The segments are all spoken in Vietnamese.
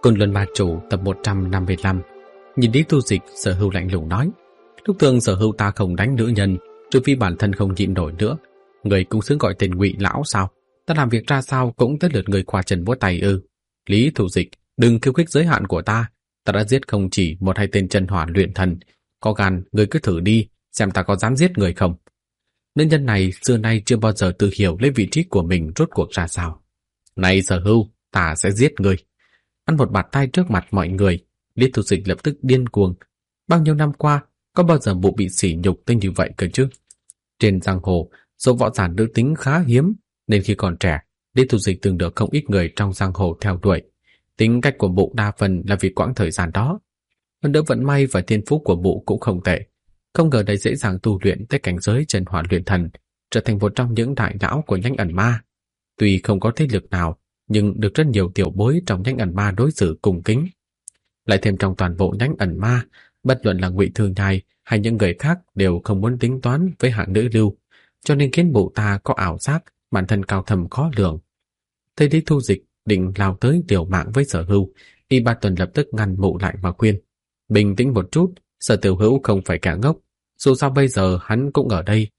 Côn Luân Ma Chủ tập 155. Nhìn Lý Tu Dịch, Sở Hưu lạnh lùng nói: lúc thường Sở Hưu ta không đánh nữ nhân, trừ phi bản thân không nhịn nổi nữa. Người cũng xứng gọi tên Ngụy lão sao? Ta làm việc ra sao cũng tới lượt người khoa chân múa tay ư? Lý Tu Dịch, đừng khiêu khích giới hạn của ta. Ta đã giết không chỉ một hai tên chân hỏa luyện thần. Có gan, người cứ thử đi, xem ta có dám giết người không. Nữ nhân này xưa nay chưa bao giờ tự hiểu lấy vị trí của mình rốt cuộc ra sao. Này Sở Hưu, ta sẽ giết người. Ăn một bạt tai trước mặt mọi người, Lý Tu Dịch lập tức điên cuồng. Bao nhiêu năm qua, có bao giờ mụ bị sỉ nhục tên như vậy cơ chứ? Trên giang hồ, số võ giả nữ tính khá hiếm, nên khi còn trẻ, Lý Tu Dịch từng được không ít người trong giang hồ theo đuổi. Tính cách của mụ đa phần là vì quãng thời gian đó. Hơn nữa vận may và thiên phú của mụ cũng không tệ. Không ngờ đây dễ dàng tu luyện tới cảnh giới chân hỏa luyện thần, trở thành một trong những đại lão của nhánh ẩn ma. Tuy không có thế lực nào, nhưng được rất nhiều tiểu bối trong nhánh ẩn ma đối xử cung kính. Lại thêm trong toàn bộ nhánh ẩn ma, bất luận là Ngụy Thư Nhai hay những người khác đều không muốn tính toán với hạng nữ lưu, cho nên khiến mụ ta có ảo giác bản thân cao thầm khó lường. Thấy Lý Tu Dịch định lao tới liều mạng với Sở Hưu, Y Ba Tuần lập tức ngăn mụ lại và khuyên: bình tĩnh một chút, Sở Tiểu Hữu không phải kẻ ngốc, dù sao bây giờ hắn cũng ở đây.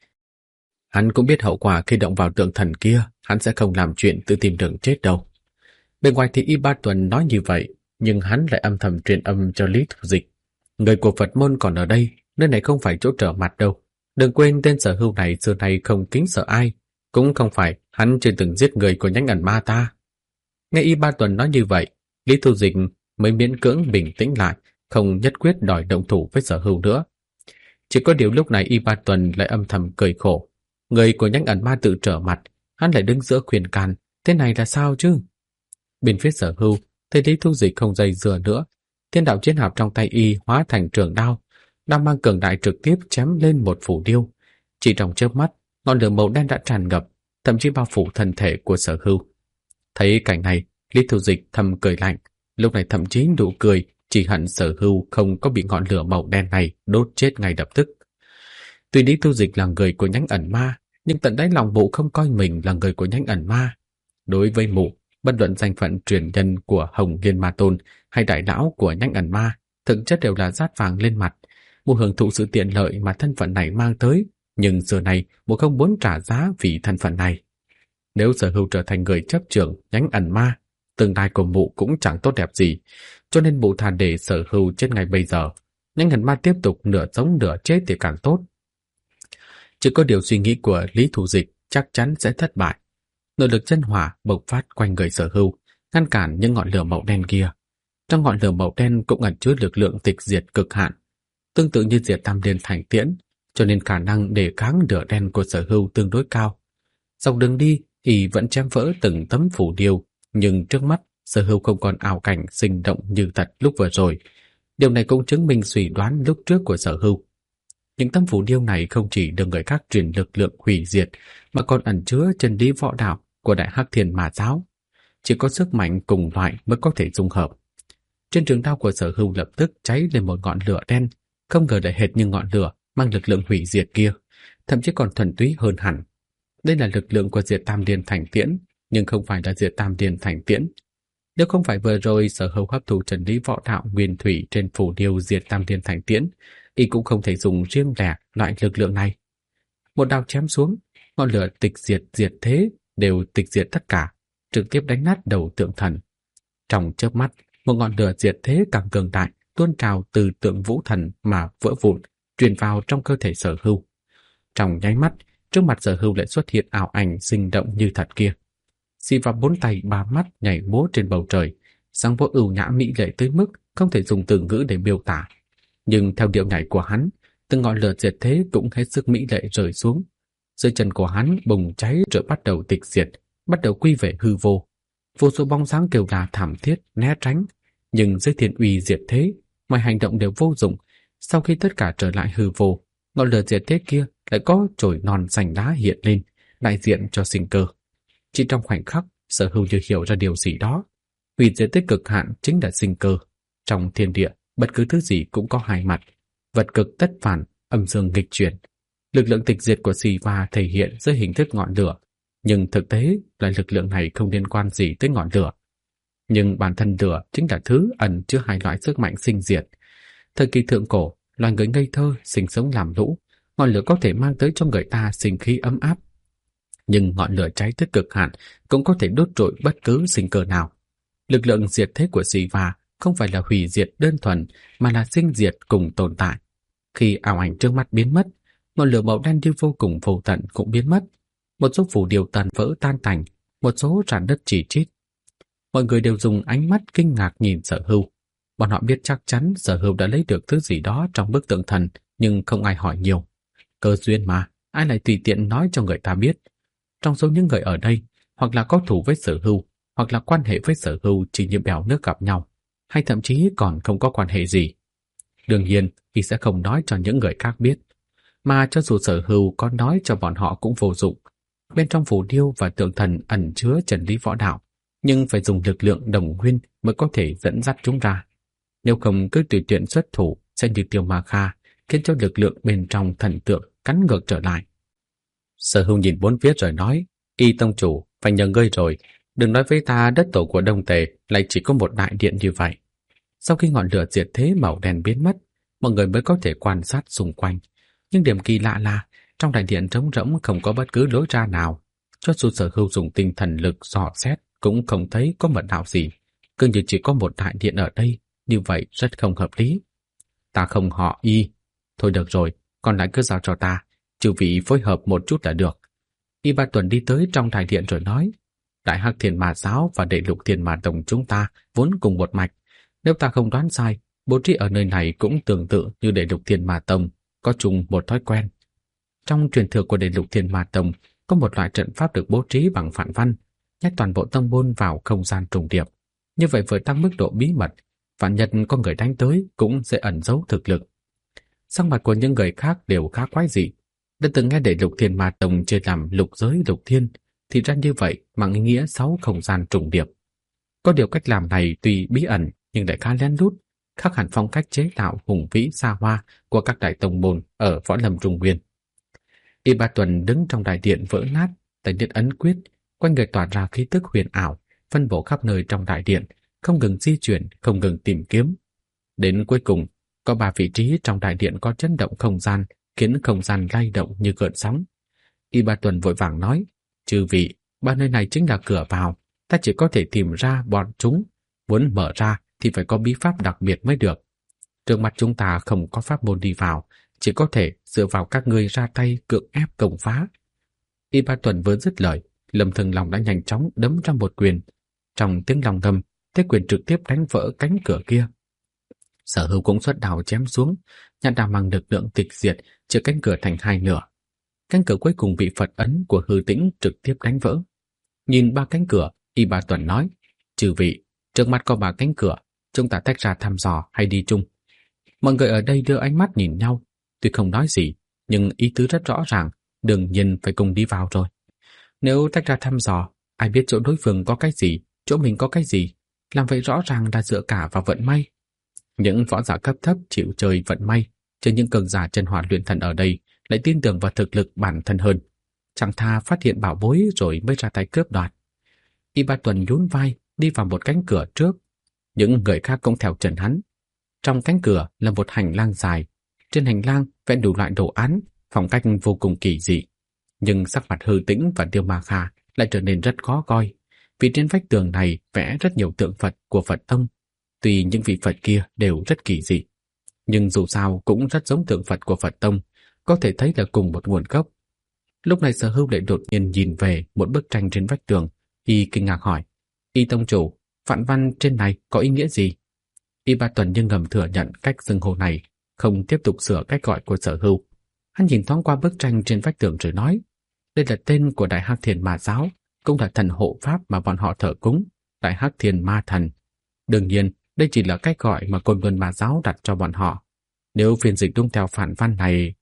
Hắn cũng biết hậu quả khi động vào tượng thần kia, hắn sẽ không làm chuyện tự tìm đường chết đâu. Bên ngoài thì Y Ba Tuần nói như vậy, nhưng hắn lại âm thầm truyền âm cho Lý Tu Dịch: người của Phật môn còn ở đây, nơi này không phải chỗ trở mặt đâu. Đừng quên tên Sở Hưu này xưa nay không kính sợ ai, cũng không phải hắn chưa từng giết người của nhánh ẩn ma ta. Nghe Y Ba Tuần nói như vậy, Lý Tu Dịch mới miễn cưỡng bình tĩnh lại, không nhất quyết đòi động thủ với Sở Hưu nữa. Chỉ có điều lúc này Y Ba Tuần lại âm thầm cười khổ. Người của nhánh ẩn ma tự trở mặt, hắn lại đứng giữa khuyên can, thế này là sao chứ? Bên phía Sở Hưu, thấy Lý Tu Dịch không dây dưa nữa, thiên đạo chiến hạp trong tay y hóa thành trường đao, đang mang cường đại trực tiếp chém lên một phủ điêu. Chỉ trong chớp mắt, ngọn lửa màu đen đã tràn ngập, thậm chí bao phủ thân thể của Sở Hưu. Thấy cảnh này, Lý Tu Dịch thầm cười lạnh, lúc này thậm chí nụ cười chỉ hận Sở Hưu không có bị ngọn lửa màu đen này đốt chết ngay lập tức. Tuy Lý Tu Dịch là người của nhánh ẩn ma, nhưng tận đáy lòng mụ không coi mình là người của nhánh ẩn ma. Đối với mụ, bất luận danh phận truyền nhân của Hồng Liên Ma Tôn hay đại lão của nhánh ẩn ma, thực chất đều là dát vàng lên mặt. Mụ hưởng thụ sự tiện lợi mà thân phận này mang tới, nhưng giờ này mụ không muốn trả giá vì thân phận này. Nếu Sở Hưu trở thành người chấp trưởng nhánh ẩn ma, tương lai của mụ cũng chẳng tốt đẹp gì, cho nên mụ thà để Sở Hưu chết ngay bây giờ. Nhánh ẩn ma tiếp tục nửa sống nửa chết thì càng tốt. Chỉ có điều suy nghĩ của Lý Tu Dịch chắc chắn sẽ thất bại. Nội lực chân hỏa bộc phát quanh người Sở Hưu, ngăn cản những ngọn lửa màu đen kia. Trong ngọn lửa màu đen cũng ẩn chứa lực lượng tịch diệt cực hạn, tương tự như diệt tam liên thành tiễn, cho nên khả năng đề kháng lửa đen của Sở Hưu tương đối cao. Dọc đường đi, y vẫn chém vỡ từng tấm phủ điêu, nhưng trước mắt Sở Hưu không còn ảo cảnh sinh động như thật lúc vừa rồi. Điều này cũng chứng minh suy đoán lúc trước của Sở Hưu. Những tấm phủ điêu này không chỉ được người khác truyền lực lượng hủy diệt, mà còn ẩn chứa chân lý võ đạo của Đại Hắc Thiên Ma giáo. Chỉ có sức mạnh cùng loại mới có thể dung hợp. Trên trường đao của Sở Hưu lập tức cháy lên một ngọn lửa đen, không ngờ lại hệt như ngọn lửa mang lực lượng hủy diệt kia, thậm chí còn thuần túy hơn hẳn. Đây là lực lượng của diệt tam liên thành tiễn, nhưng không phải là diệt tam liên thành tiễn. Nếu không phải vừa rồi Sở Hưu hấp thụ chân lý võ đạo nguyên thủy trên phủ điêu diệt tam liên thành tiễn, y cũng không thể dùng riêng lẻ loại lực lượng này. Một đao chém xuống, ngọn lửa tịch diệt diệt thế đều tịch diệt tất cả, trực tiếp đánh nát đầu tượng thần. Trong chớp mắt, một ngọn lửa diệt thế càng cường đại tuôn trào từ tượng vũ thần mà vỡ vụn, truyền vào trong cơ thể Sở Hưu. Trong nháy mắt, trước mặt Sở Hưu lại xuất hiện ảo ảnh sinh động như thật kia. Siva bốn tay ba mắt nhảy múa trên bầu trời, sáng võ ưu nhã mỹ lệ tới mức không thể dùng từ ngữ để miêu tả. Nhưng theo điệu nhảy của hắn, từng ngọn lửa diệt thế cũng hết sức mỹ lệ rơi xuống. Dưới chân của hắn bùng cháy rồi bắt đầu tịch diệt, bắt đầu quy về hư vô. Vô số bóng dáng kêu la thảm thiết né tránh, nhưng dưới thiên uy diệt thế, mọi hành động đều vô dụng. Sau khi tất cả trở lại hư vô, ngọn lửa diệt thế kia lại có chồi non xanh lá hiện lên, đại diện cho sinh cơ. Chỉ trong khoảnh khắc, Sở Hưu như hiểu ra điều gì đó. Hủy diệt tới cực hạn chính là sinh cơ. Trong thiên địa, bất cứ thứ gì cũng có hai mặt, vật cực tất phản, âm dương nghịch chuyển. Lực lượng tịch diệt của Siva thể hiện dưới hình thức ngọn lửa, nhưng thực tế là lực lượng này không liên quan gì tới ngọn lửa. Nhưng bản thân lửa chính là thứ ẩn chứa hai loại sức mạnh sinh diệt. Thời kỳ thượng cổ, loài người ngây thơ sinh sống làm lũ, ngọn lửa có thể mang tới cho người ta sinh khí ấm áp. Nhưng ngọn lửa cháy tới cực hạn cũng có thể đốt trụi bất cứ sinh cơ nào. Lực lượng diệt thế của Siva không phải là hủy diệt đơn thuần, mà là sinh diệt cùng tồn tại. Khi ảo ảnh trước mắt biến mất, ngọn lửa màu đen như vô cùng vô tận cũng biến mất. Một số phù điêu tàn vỡ tan tành, một số rạn đất chỉ chít. Mọi người đều dùng ánh mắt kinh ngạc nhìn Sở Hưu. Bọn họ biết chắc chắn Sở Hưu đã lấy được thứ gì đó trong bức tượng thần, nhưng không ai hỏi nhiều. Cơ duyên mà, ai lại tùy tiện nói cho người ta biết. Trong số những người ở đây, hoặc là có thù với Sở Hưu, hoặc là quan hệ với Sở Hưu chỉ như bèo nước gặp nhau, hay thậm chí còn không có quan hệ gì. Đương nhiên, y sẽ không nói cho những người khác biết. Mà cho dù Sở Hưu có nói cho bọn họ cũng vô dụng. Bên trong phù điêu và tượng thần ẩn chứa chân lý võ đạo, nhưng phải dùng lực lượng đồng nguyên mới có thể dẫn dắt chúng ra. Nếu không cứ tùy tiện xuất thủ sẽ như Tiêu Ma Kha, khiến cho lực lượng bên trong thần tượng cắn ngược trở lại. Sở Hưu nhìn bốn phía rồi nói, Y tông chủ, phải nhờ ngươi rồi, đừng nói với ta đất tổ của Đông Tề lại chỉ có một đại điện như vậy. Sau khi ngọn lửa diệt thế màu đen biến mất, mọi người mới có thể quan sát xung quanh. Nhưng điểm kỳ lạ là trong đại điện trống rỗng không có bất cứ lối ra nào. Cho dù Sở Hưu dùng tinh thần lực dò xét cũng không thấy có mật đạo gì. Cứ như chỉ có một đại điện ở đây, như vậy rất không hợp lý. Ta không họ Y. Thôi được rồi, còn lại cứ giao cho ta, chư vị phối hợp một chút là được. Y Ba Tuần đi tới trong đại điện rồi nói, Đại Hắc Thiên Ma Giáo và Đệ Lục Thiên Ma Tông chúng ta vốn cùng một mạch. Nếu ta không đoán sai, bố trí ở nơi này cũng tương tự như Đệ Lục Thiên Ma Tông, có chung một thói quen. Trong truyền thừa của Đệ Lục Thiên Ma Tông có một loại trận pháp được bố trí bằng phản văn, nhét toàn bộ tông môn vào không gian trùng điệp. Như vậy vừa tăng mức độ bí mật, vạn nhất có người đánh tới cũng sẽ ẩn giấu thực lực. Sắc mặt của những người khác đều khá quái dị. Đã từng nghe Đệ Lục Thiên Ma Tông chia làm lục giới lục thiên, thì ra như vậy mang ý nghĩa 6 không gian trùng điệp. Có điều cách làm này tuy bí ẩn nhưng lại khá lén lút, khác hẳn phong cách chế tạo hùng vĩ xa hoa của các đại tông môn ở Võ Lâm Trung Nguyên. Y Ba Tuần đứng trong đại điện vỡ nát, tay niết ấn quyết, quanh người tỏa ra khí tức huyền ảo, phân bổ khắp nơi trong đại điện, không ngừng di chuyển, không ngừng tìm kiếm. Đến cuối cùng, có 3 vị trí trong đại điện có chấn động không gian, khiến không gian lay động như gợn sóng. Y Ba Tuần vội vàng nói, chư vị, 3 nơi này chính là cửa vào, ta chỉ có thể tìm ra bọn chúng, muốn mở ra thì phải có bí pháp đặc biệt mới được. Trước mặt chúng ta không có pháp môn đi vào, chỉ có thể dựa vào các ngươi ra tay cưỡng ép công phá. Y Ba Tuần vừa dứt lời, Lâm Thần Long đã nhanh chóng đấm ra một quyền. Trong tiếng long ngâm, thế quyền trực tiếp đánh vỡ cánh cửa kia. Sở Hưu cũng xuất đao chém xuống, nhát đao mang lực lượng tịch diệt, chia cánh cửa thành 2 nửa. Cánh cửa cuối cùng bị Phật ấn của Hư Tĩnh trực tiếp đánh vỡ. Nhìn 3 cánh cửa, Y Ba Tuần nói, chư vị, trước mắt có 3 cánh cửa, chúng ta tách ra thăm dò hay đi chung? Mọi người ở đây đưa ánh mắt nhìn nhau, tuy không nói gì, nhưng ý tứ rất rõ ràng, đương nhiên phải cùng đi vào rồi. Nếu tách ra thăm dò, ai biết chỗ đối phương có cái gì, chỗ mình có cái gì, làm vậy rõ ràng là dựa cả vào vận may. Những võ giả cấp thấp chịu chơi vận may, chứ những cường giả chân hỏa luyện thần ở đây lại tin tưởng vào thực lực bản thân hơn, chẳng tha phát hiện bảo bối rồi mới ra tay cướp đoạt. Y Ba Tuần nhún vai đi vào một cánh cửa trước, những người khác cũng theo chân hắn. Trong cánh cửa là một hành lang dài, trên hành lang vẽ đủ loại đồ án, phong cách vô cùng kỳ dị. Nhưng sắc mặt Hư Tĩnh và Tiêu Ma Kha lại trở nên rất khó coi, vì trên vách tường này vẽ rất nhiều tượng Phật của Phật tông. Tuy những vị Phật kia đều rất kỳ dị, nhưng dù sao cũng rất giống tượng Phật của Phật tông, có thể thấy là cùng một nguồn gốc. Lúc này Sở Hưu lại đột nhiên nhìn về một bức tranh trên vách tường, y kinh ngạc hỏi, Y tông chủ, phạn văn trên này có ý nghĩa gì? Y Ba Tuần nhưng ngầm thừa nhận cách xưng hô này, không tiếp tục sửa cách gọi của Sở Hưu. Hắn nhìn thoáng qua bức tranh trên vách tường rồi nói, đây là tên của Đại Hắc Thiên Ma Giáo, cũng là thần hộ pháp mà bọn họ thờ cúng, Đại Hắc Thiên Ma Thần. Đương nhiên, đây chỉ là cách gọi mà Côn Luân Ma Giáo đặt cho bọn họ. Nếu phiên dịch đúng theo phản văn này...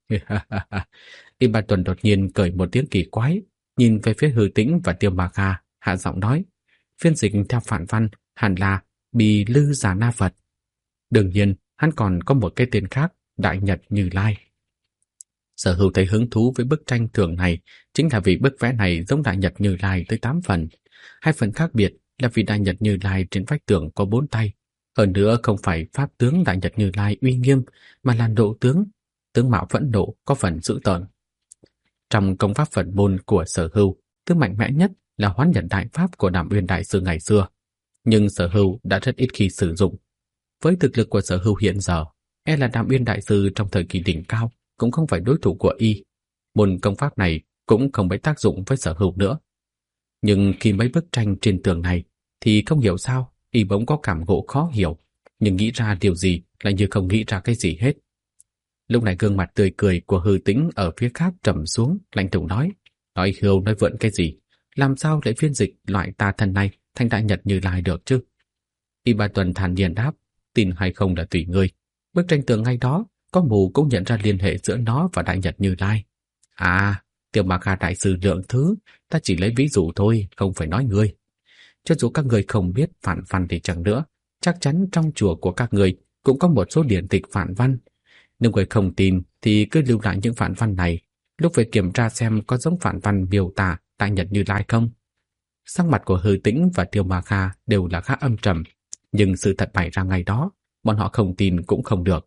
Y Ba Tuần đột nhiên cười một tiếng kỳ quái, nhìn về phía Hư Tĩnh và Tiêu Ma Kha, hạ giọng nói, phiên dịch theo phản văn hẳn là Bì Lư Già Na Phật. Đương nhiên, hắn còn có một cái tên khác, Đại Nhật Như Lai. Sở Hưu thấy hứng thú với bức tranh thường này, chính là vì bức vẽ này giống Đại Nhật Như Lai tới 8 phần. 2 phần khác biệt là vì Đại Nhật Như Lai trên vách tường có 4 tay. Hơn nữa không phải pháp tướng Đại Nhật Như Lai uy nghiêm, mà là độ tướng, tướng mạo phẫn nộ, có phần dữ tợn. Trong công pháp Phật môn của Sở Hưu, tướng mạnh mẽ nhất là Hoán Nhật Đại Pháp của Đàm Uyên Đại Sư ngày xưa, nhưng Sở Hưu đã rất ít khi sử dụng. Với thực lực của Sở Hưu hiện giờ, e là Đàm Uyên Đại Sư trong thời kỳ đỉnh cao cũng không phải đối thủ của y. Môn công pháp này cũng không mấy tác dụng với Sở Hưu nữa. Nhưng khi mấy bức tranh trên tường này thì không hiểu sao y bỗng có cảm ngộ khó hiểu, nhưng nghĩ ra điều gì lại như không nghĩ ra cái gì hết. Lúc này gương mặt tươi cười của Hư Tĩnh ở phía khác trầm xuống, lạnh lùng nói hưu nói vượn cái gì, làm sao lại phiên dịch loại tà thần này thành Đại Nhật Như Lai được chứ? Y Ba Tuần thản nhiên đáp, tin hay không là tùy ngươi. Bức tranh tường ngay đó, có mù cũng nhận ra liên hệ giữa nó và Đại Nhật Như Lai. À, Tiêu Mạc Hà đại sư lượng thứ, ta chỉ lấy ví dụ thôi, không phải nói ngươi. Cho dù các người không biết phản văn thì chẳng nữa, chắc chắn trong chùa của các người cũng có một số điển tịch phản văn. Nếu người không tin thì cứ lưu lại những phản văn này, lúc về kiểm tra xem có giống phản văn miêu tả Đại Nhật Như Lai không. Sắc mặt của Hư Tĩnh và Tiêu Mạc Hà đều là khá âm trầm, nhưng sự thật bày ra ngay đó, bọn họ không tin cũng không được.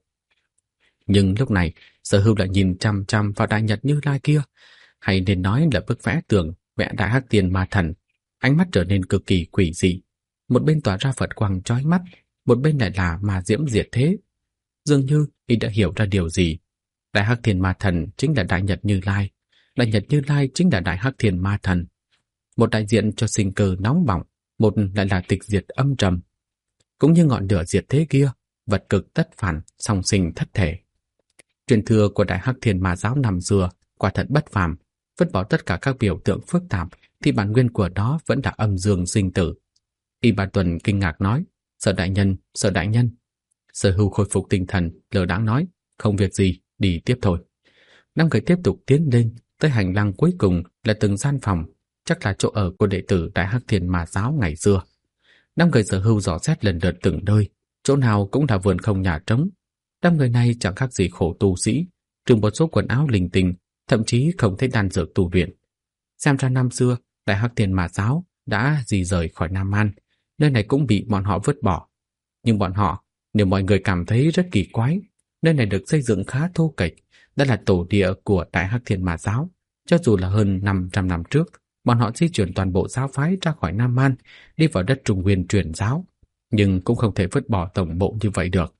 Nhưng lúc này, Sở Hưu lại nhìn chăm chăm vào Đại Nhật Như Lai kia, hay nên nói là bức vẽ tường vẽ Đại Hắc Tiền Ma Thần. Ánh mắt trở nên cực kỳ quỷ dị, một bên tỏa ra Phật quang chói mắt, một bên lại là ma diễm diệt thế. Dường như y đã hiểu ra điều gì. Đại Hắc Thiên Ma Thần chính là Đại Nhật Như Lai, Đại Nhật Như Lai chính là Đại Hắc Thiên Ma Thần. Một đại diện cho sinh cơ nóng bỏng, một lại là tịch diệt âm trầm. Cũng như ngọn lửa diệt thế kia, vật cực tất phản, song sinh thất thể. Truyền thừa của Đại Hắc Thiên Ma giáo năm xưa quả thật bất phàm, vứt bỏ tất cả các biểu tượng phức tạp thì bản nguyên của nó vẫn là âm dương sinh tử. Y Ba Tuần kinh ngạc nói, Sở đại nhân, Sở đại nhân. Sở Hưu khôi phục tinh thần, lờ đãng nói, không việc gì, đi tiếp thôi. 5 người tiếp tục tiến lên, tới hành lang cuối cùng là từng gian phòng, chắc là chỗ ở của đệ tử Đại Hắc Thiên Ma giáo ngày xưa. 5 người Sở Hưu dò xét lần lượt từng nơi, chỗ nào cũng là vườn không nhà trống. 5 người này chẳng khác gì khổ tu sĩ, trừ một số quần áo linh tinh, thậm chí không thấy đan dược tu luyện. Xem ra năm xưa, Đại Hắc Thiên Ma giáo đã di rời khỏi Nam An, nơi này cũng bị bọn họ vứt bỏ. Nhưng bọn họ, nếu mọi người cảm thấy rất kỳ quái, nơi này được xây dựng khá thô kệch, đã là tổ địa của Đại Hắc Thiên Ma giáo. Cho dù là hơn 500 năm trước, bọn họ di chuyển toàn bộ giáo phái ra khỏi Nam An, đi vào đất Trung Nguyên truyền giáo, nhưng cũng không thể vứt bỏ tổng bộ như vậy được.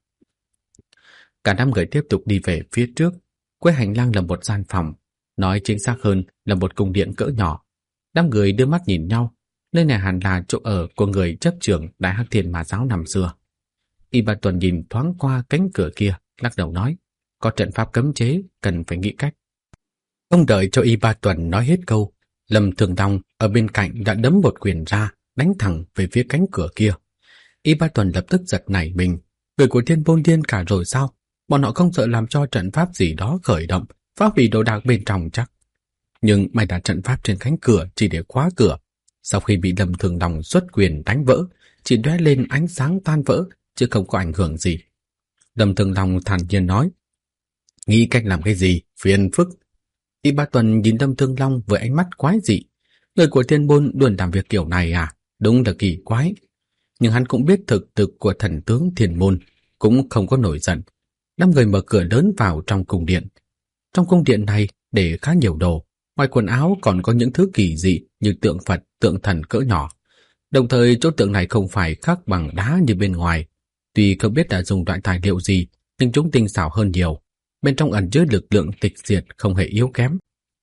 Cả 5 người tiếp tục đi về phía trước. Cuối hành lang là một gian phòng, nói chính xác hơn là một cung điện cỡ nhỏ. 5 người đưa mắt nhìn nhau, nơi này hẳn là chỗ ở của người chấp trưởng Đại Hắc Thiên Ma giáo năm xưa. Y Ba Tuần nhìn thoáng qua cánh cửa kia, lắc đầu nói, có trận pháp cấm chế, cần phải nghĩ cách. Không đợi cho Y Ba Tuần nói hết câu, Lâm Thường Long ở bên cạnh đã đấm một quyền ra, đánh thẳng về phía cánh cửa kia. Y Ba Tuần lập tức giật nảy mình, người của Thiên Môn điên cả rồi sao? Bọn họ không sợ làm cho trận pháp gì đó khởi động, phá hủy đồ đạc bên trong chắc. Nhưng may đã trận pháp trên cánh cửa chỉ để khóa cửa. Sau khi bị Lâm Thường Long xuất quyền đánh vỡ, chỉ lóe lên ánh sáng tan vỡ, chứ không có ảnh hưởng gì. Lâm Thường Long thản nhiên nói, nghĩ cách làm cái gì, phiền phức. Y Ba Tuần nhìn Lâm Thường Long với ánh mắt quái dị. Người của Thiên Môn luôn làm việc kiểu này à? Đúng là kỳ quái. Nhưng hắn cũng biết thực lực của thần tướng Thiên Môn, cũng không có nổi giận. 5 người mở cửa lớn vào trong cung điện. Trong cung điện này để khá nhiều đồ, ngoài quần áo còn có những thứ kỳ dị như tượng Phật, tượng thần cỡ nhỏ. Đồng thời chỗ tượng này không phải khắc bằng đá như bên ngoài. Tuy không biết đã dùng loại tài liệu gì, nhưng chúng tinh xảo hơn nhiều. Bên trong ẩn chứa lực lượng tịch diệt không hề yếu kém.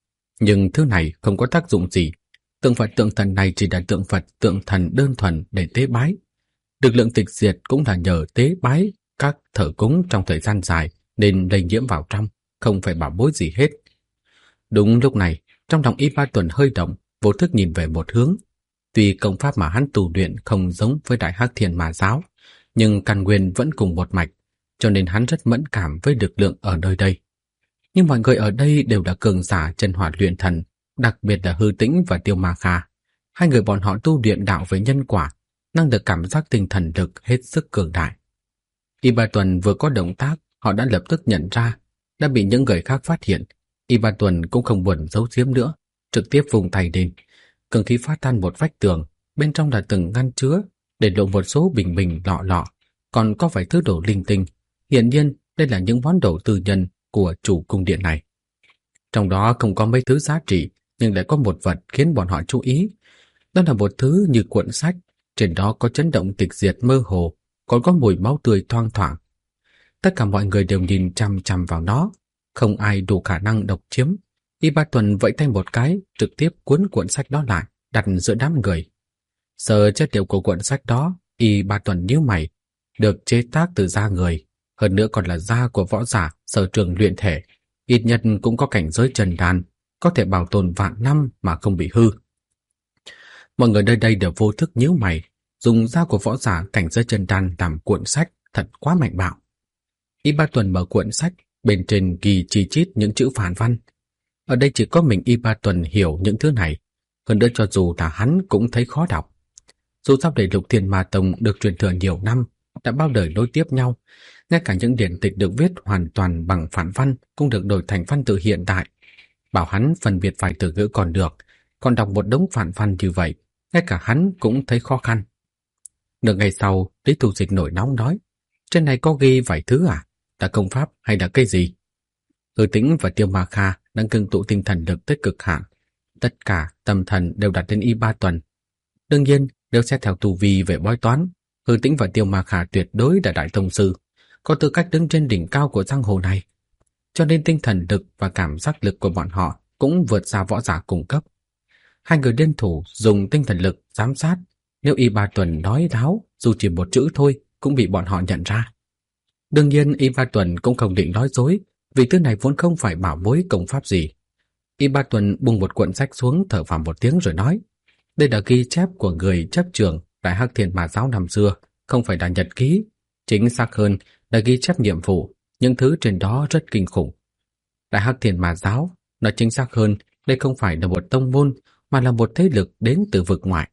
Nhưng thứ này không có tác dụng gì. Tượng Phật tượng thần này chỉ là tượng Phật tượng thần đơn thuần để tế bái. Lực lượng tịch diệt cũng là nhờ tế bái các thờ cúng trong thời gian dài nên lây nhiễm vào trong, không phải bảo bối gì hết. Đúng lúc này, trong lòng Y Ba Tuần hơi động, vô thức nhìn về một hướng. Tuy công pháp mà hắn tu luyện không giống với Đại Hắc Thiên Ma giáo, nhưng căn nguyên vẫn cùng một mạch, cho nên hắn rất mẫn cảm với lực lượng ở nơi đây. Nhưng mọi người ở đây đều là cường giả chân hỏa luyện thần, đặc biệt là Hư Tĩnh và Tiêu Ma Kha. 2 người bọn họ tu luyện đạo với nhân quả, năng lực cảm giác tinh thần lực hết sức cường đại. Y Ba Tuần vừa có động tác, họ đã lập tức nhận ra, đã bị những người khác phát hiện. Y Ba Tuần cũng không buồn giấu giếm nữa, trực tiếp vùng tay lên, cường khí phá tan một vách tường, bên trong là từng ngăn chứa để lộ một số bình bình lọ lọ, còn có vài thứ đồ linh tinh. Hiển nhiên đây là những món đồ tư nhân của chủ cung điện này. Trong đó không có mấy thứ giá trị, nhưng lại có một vật khiến bọn họ chú ý. Đó là một thứ như cuộn sách, trên đó có chấn động tịch diệt mơ hồ, còn có mùi máu tươi thoang thoảng. Tất cả mọi người đều nhìn chằm chằm vào nó, không ai đủ khả năng độc chiếm. Y Ba Tuần vẫy tay một cái, trực tiếp cuốn cuộn sách đó lại, đặt giữa đám người. Sờ chất liệu của cuộn sách đó, Y Ba Tuần nhíu mày, được chế tác từ da người, hơn nữa còn là da của võ giả sở trường luyện thể, ít nhất cũng có cảnh giới trần đan, có thể bảo tồn vạn năm mà không bị hư. Mọi người nơi đây đều vô thức nhíu mày, dùng da của võ giả cảnh giới trần đan làm cuộn sách thật quá mạnh bạo. Y Ba Tuần mở cuộn sách, bên trên ghi chi chít những chữ phản văn. Ở đây chỉ có mình Y Ba Tuần hiểu những thứ này, hơn nữa cho dù là hắn cũng thấy khó đọc. Dù sao Đại Lục Thiên Ma Tông được truyền thừa nhiều năm, đã bao đời nối tiếp nhau, ngay cả những điển tịch được viết hoàn toàn bằng phản văn cũng được đổi thành văn tự hiện đại. Bảo hắn phân biệt vài từ ngữ còn được, còn đọc một đống phản văn như vậy, ngay cả hắn cũng thấy khó khăn. Nửa ngày sau, Lý Thu Dịch nổi nóng nói, trên này có ghi vài thứ à? Là công pháp hay là cái gì? Hư Tĩnh và Tiêu Ma Kha đang ngưng tụ tinh thần lực tới cực hạn. Tất cả tâm thần đều đặt lên Y Ba Tuần. Đương nhiên, nếu xét theo tu vi về bói toán, Hư Tĩnh và Tiêu Ma Kha tuyệt đối là đại tông sư, có tư cách đứng trên đỉnh cao của giang hồ này. Cho nên tinh thần lực và cảm giác lực của bọn họ cũng vượt xa võ giả cùng cấp. Hai người liên thủ dùng tinh thần lực giám sát, nếu Y Ba Tuần nói láo, dù chỉ một chữ thôi cũng bị bọn họ nhận ra. Đương nhiên Y Ba Tuần cũng không định nói dối, vì thứ này vốn không phải bảo bối công pháp gì. Y Ba Tuần bung một cuộn sách xuống, thở phào một tiếng rồi nói, đây là ghi chép của người chấp trường Đại Hắc Thiên Ma Giáo năm xưa, không phải là nhật ký. Chính xác hơn là ghi chép nhiệm vụ, những thứ trên đó rất kinh khủng. Đại Hắc Thiên Ma Giáo, nói chính xác hơn, đây không phải là một tông môn, mà là một thế lực đến từ vực ngoại.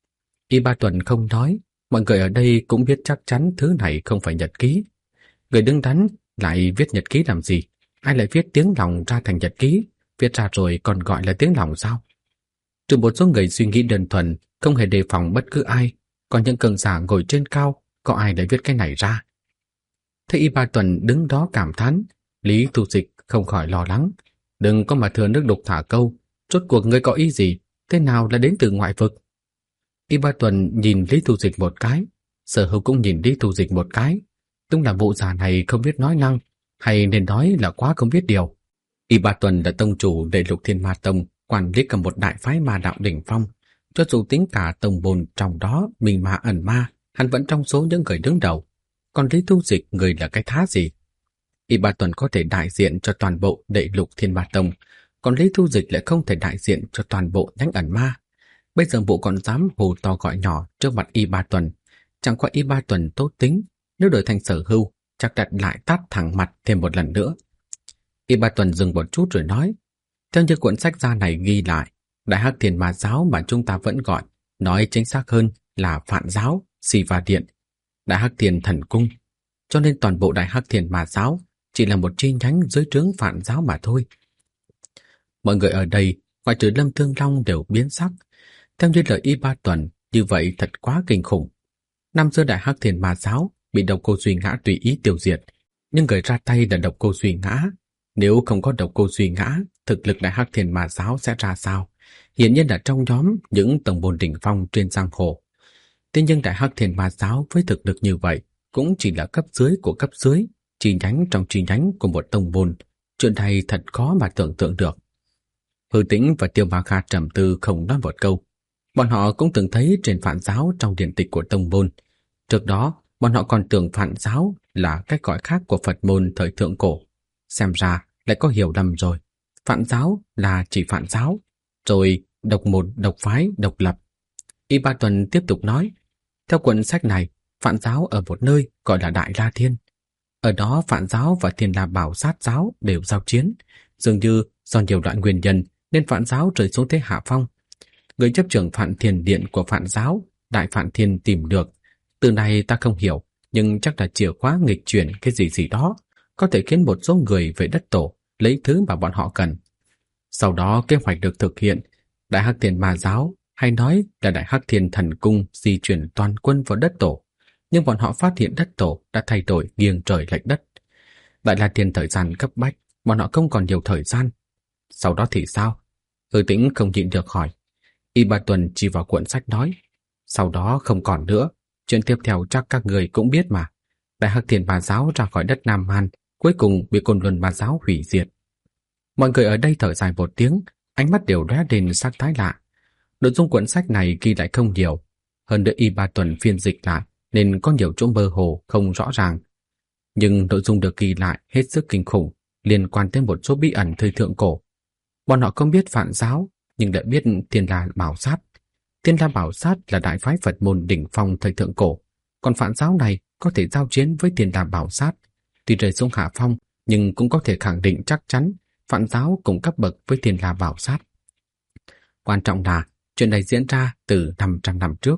Y Ba Tuần không nói, mọi người ở đây cũng biết chắc chắn thứ này không phải nhật ký. Người đứng đắn lại viết nhật ký làm gì? Ai lại viết tiếng lòng ra thành nhật ký? Viết ra rồi còn gọi là tiếng lòng sao? Trừ một số người suy nghĩ đơn thuần, không hề đề phòng bất cứ ai, còn những cường giả ngồi trên cao, có ai để viết cái này ra? Thấy Y Ba Tuần đứng đó cảm thán, Lý Thu Dịch không khỏi lo lắng. Đừng có mà thừa nước đục thả câu, rốt cuộc ngươi có ý gì? Thế nào là đến từ ngoại vực? Y Ba Tuần nhìn Lý Thu Dịch một cái, Sở Hữu cũng nhìn Lý Thu Dịch một cái. Đúng là bộ già này không biết nói năng, hay nên nói là quá không biết điều. Y Ba Tuần là tông chủ Đại Lục Thiên Ma Tông, quản lý cả một đại phái ma đạo đỉnh phong. Cho dù tính cả tông môn trong đó mình ma ẩn ma, hắn vẫn trong số những người đứng đầu. Còn Lý Thu Dịch người là cái thá gì? Y Ba Tuần có thể đại diện cho toàn bộ Đại Lục Thiên Ma Tông, còn Lý Thu Dịch lại không thể đại diện cho toàn bộ nhánh ẩn ma. Bây giờ bộ còn dám hù to gọi nhỏ trước mặt Y Ba Tuần. Chẳng qua Y Ba Tuần tốt tính, nếu đổi thành Sở Hữu, chắc đặt lại tát thẳng mặt thêm một lần nữa. Y Ba Tuần dừng một chút rồi nói, theo như cuốn sách da này ghi lại, Đại Hắc Thiên Ma Giáo mà chúng ta vẫn gọi, nói chính xác hơn là Phạn Giáo, Siva Điện, Đại Hắc Thiên Thần Cung. Cho nên toàn bộ Đại Hắc Thiên Ma Giáo chỉ là một chi nhánh dưới trướng Phạn Giáo mà thôi. Mọi người ở đây, ngoại trừ Lâm Thương Long đều biến sắc. Theo như lời Y Ba Tuần, như vậy thật quá kinh khủng. Năm xưa Đại Hắc Thiên Ma Giáo bị Độc Cô Duy Ngã tùy ý tiêu diệt, nhưng người ra tay là Độc Cô Duy Ngã. Nếu không có Độc Cô Duy Ngã, thực lực Đại Hắc Thiên Ma Giáo sẽ ra sao? Hiển nhiên là trong nhóm những tổng môn đỉnh phong trên giang hồ. Thế nhưng Đại Hắc Thiên Ma Giáo với thực lực như vậy cũng chỉ là cấp dưới của cấp dưới, chi nhánh trong chi nhánh của một tông môn. Chuyện này thật khó mà tưởng tượng được. Hư Tĩnh và Tiêu Ma Kha trầm tư không nói một câu. Bọn họ cũng từng thấy trên Phạn Giáo trong điển tịch của tông môn. Trước đó, bọn họ còn tưởng Phạn Giáo là cách gọi khác của Phật môn thời thượng cổ. Xem ra lại có hiểu lầm rồi. Phạn Giáo là chỉ Phạn Giáo, rồi độc môn, độc phái, độc lập. Y Ba Tuần tiếp tục nói, theo cuốn sách này, Phạn Giáo ở một nơi gọi là Đại La Thiên. Ở đó Phạn Giáo và Thiên La Bảo Sát Giáo đều giao chiến. Dường như do nhiều đoạn nguyên nhân nên Phạn Giáo rơi xuống thế hạ phong. Người chấp trưởng Phạn Thiên Điện của Phạn Giáo, Đại Phạn Thiên tìm được. Từ này ta không hiểu, nhưng chắc là chìa khóa nghịch chuyển cái gì đó, có thể khiến một số người về đất tổ lấy thứ mà bọn họ cần. Sau đó kế hoạch được thực hiện, Đại Hắc Thiên Ma Giáo hay nói là Đại Hắc Thiên Thần Cung di chuyển toàn quân vào đất tổ, nhưng bọn họ phát hiện đất tổ đã thay đổi nghiêng trời lệch đất. Đại La Thiên thời gian cấp bách, bọn họ không còn nhiều thời gian. Sau đó thì sao? Hư Tĩnh không nhịn được hỏi. Y Ba Tuần chỉ vào cuộn sách nói, sau đó không còn nữa, chuyện tiếp theo chắc các người cũng biết mà. Đại Hắc Thiên Ma Giáo ra khỏi đất Nam Man, cuối cùng bị Côn Luân Ma Giáo hủy diệt. Mọi người ở đây thở dài một tiếng, ánh mắt đều lóe lên sắc thái lạ. Nội dung cuốn sách này ghi lại không nhiều, hơn nữa Y Ba Tuần phiên dịch lại nên có nhiều chỗ mơ hồ không rõ ràng. Nhưng nội dung được ghi lại hết sức kinh khủng, liên quan tới một số bí ẩn thời thượng cổ. Bọn họ không biết Phạn Giáo, nhưng đã biết Thiên La Bảo Sát. Thiên La Bảo Sát là đại phái Phật môn đỉnh phong thời thượng cổ, còn Phạn Giáo này có thể giao chiến với Thiên La Bảo Sát. Tuy rơi xuống hạ phong, nhưng cũng có thể khẳng định chắc chắn Phạn Giáo cùng cấp bậc với Thiên La Bảo Sát. Quan trọng là chuyện này diễn ra từ 500 năm trước.